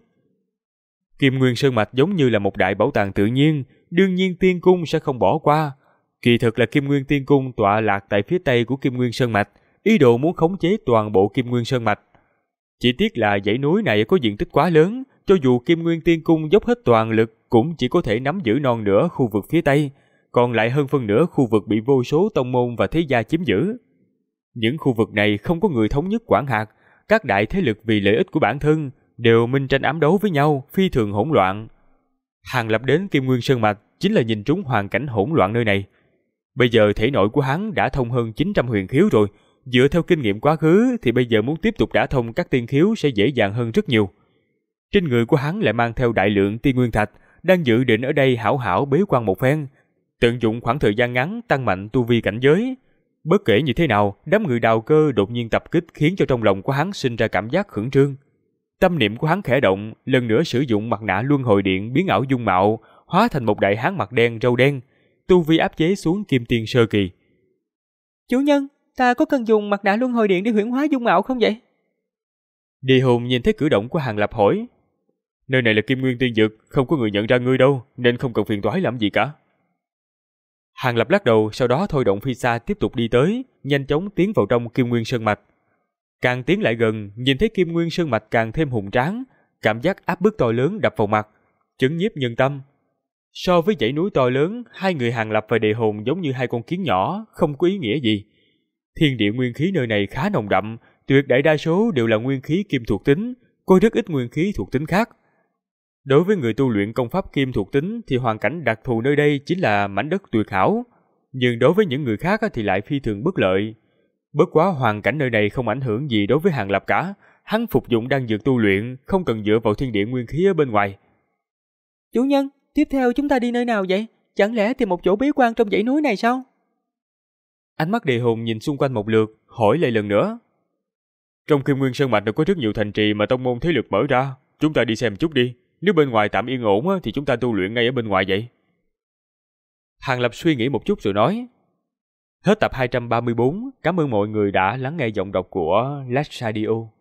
Kim Nguyên Sơn Mạch giống như là một đại bảo tàng tự nhiên, đương nhiên Tiên Cung sẽ không bỏ qua. Kỳ thực là Kim Nguyên Tiên Cung tọa lạc tại phía tây của Kim Nguyên Sơn Mạch, ý đồ muốn khống chế toàn bộ Kim Nguyên Sơn Mạch. Chỉ tiếc là dãy núi này có diện tích quá lớn, cho dù Kim Nguyên Tiên Cung dốc hết toàn lực cũng chỉ có thể nắm giữ non nửa khu vực phía tây, còn lại hơn phân nửa khu vực bị vô số tông môn và thế gia chiếm giữ. Những khu vực này không có người thống nhất quản hạt, các đại thế lực vì lợi ích của bản thân đều minh tranh ám đấu với nhau, phi thường hỗn loạn. Hàng Lập đến Kim Nguyên Sơn Mạch chính là nhìn trúng hoàn cảnh hỗn loạn nơi này. Bây giờ thể nội của hắn đã thông hơn 900 huyền khiếu rồi, dựa theo kinh nghiệm quá khứ thì bây giờ muốn tiếp tục đả thông các tiên khiếu sẽ dễ dàng hơn rất nhiều. Trên người của hắn lại mang theo đại lượng tiên nguyên thạch, đang dự định ở đây hảo hảo bế quan một phen, tận dụng khoảng thời gian ngắn tăng mạnh tu vi cảnh giới. Bất kể như thế nào, đám người Đào Cơ đột nhiên tập kích khiến cho trong lòng của hắn sinh ra cảm giác khẩn trương. Tâm niệm của hắn khẽ động, lần nữa sử dụng mặt nạ luân hồi điện biến ảo dung mạo, hóa thành một đại hán mặt đen râu đen, tu vi áp chế xuống kim tiên sơ kỳ. Chủ nhân, ta có cần dùng mặt nạ luân hồi điện để huyễn hóa dung mạo không vậy? Địa Hồn nhìn thấy cử động của Hàng Lập hỏi. Nơi này là Kim Nguyên Tiên Dực, không có người nhận ra ngươi đâu, nên không cần phiền toái làm gì cả. Hàng Lập lắc đầu, sau đó thôi động phi xa tiếp tục đi tới, nhanh chóng tiến vào trong Kim Nguyên Sơn Mạch. Càng tiến lại gần, nhìn thấy Kim Nguyên Sơn Mạch càng thêm hùng tráng, cảm giác áp bức to lớn đập vào mặt, chấn nhiếp nhân tâm. So với dãy núi to lớn, hai người Hàng Lập và Địa Hồn giống như hai con kiến nhỏ, không có ý nghĩa gì. Thiên địa nguyên khí nơi này khá nồng đậm, tuyệt đại đa số đều là nguyên khí kim thuộc tính, có rất ít nguyên khí thuộc tính khác. Đối với người tu luyện công pháp kim thuộc tính thì hoàn cảnh đặc thù nơi đây chính là mảnh đất tuyệt hảo, nhưng đối với những người khác thì lại phi thường bất lợi. Bất quá hoàn cảnh nơi này không ảnh hưởng gì đối với Hàng Lập cả, hắn phục dụng đan dược tu luyện, không cần dựa vào thiên địa nguyên khí ở bên ngoài. Chủ nhân, tiếp theo chúng ta đi nơi nào vậy? Chẳng lẽ tìm một chỗ bí quan trong dãy núi này sao? Ánh mắt Đề Hồn nhìn xung quanh một lượt, hỏi lại lần nữa. Trong Kim Nguyên Sơn Mạch có rất nhiều thành trì mà tông môn thế lực mở ra, chúng ta đi xem chút đi. Nếu bên ngoài tạm yên ổn thì chúng ta tu luyện ngay ở bên ngoài vậy. Hàng Lập suy nghĩ một chút rồi nói. Hết tập 234, cảm ơn mọi người đã lắng nghe giọng đọc của Last Radio.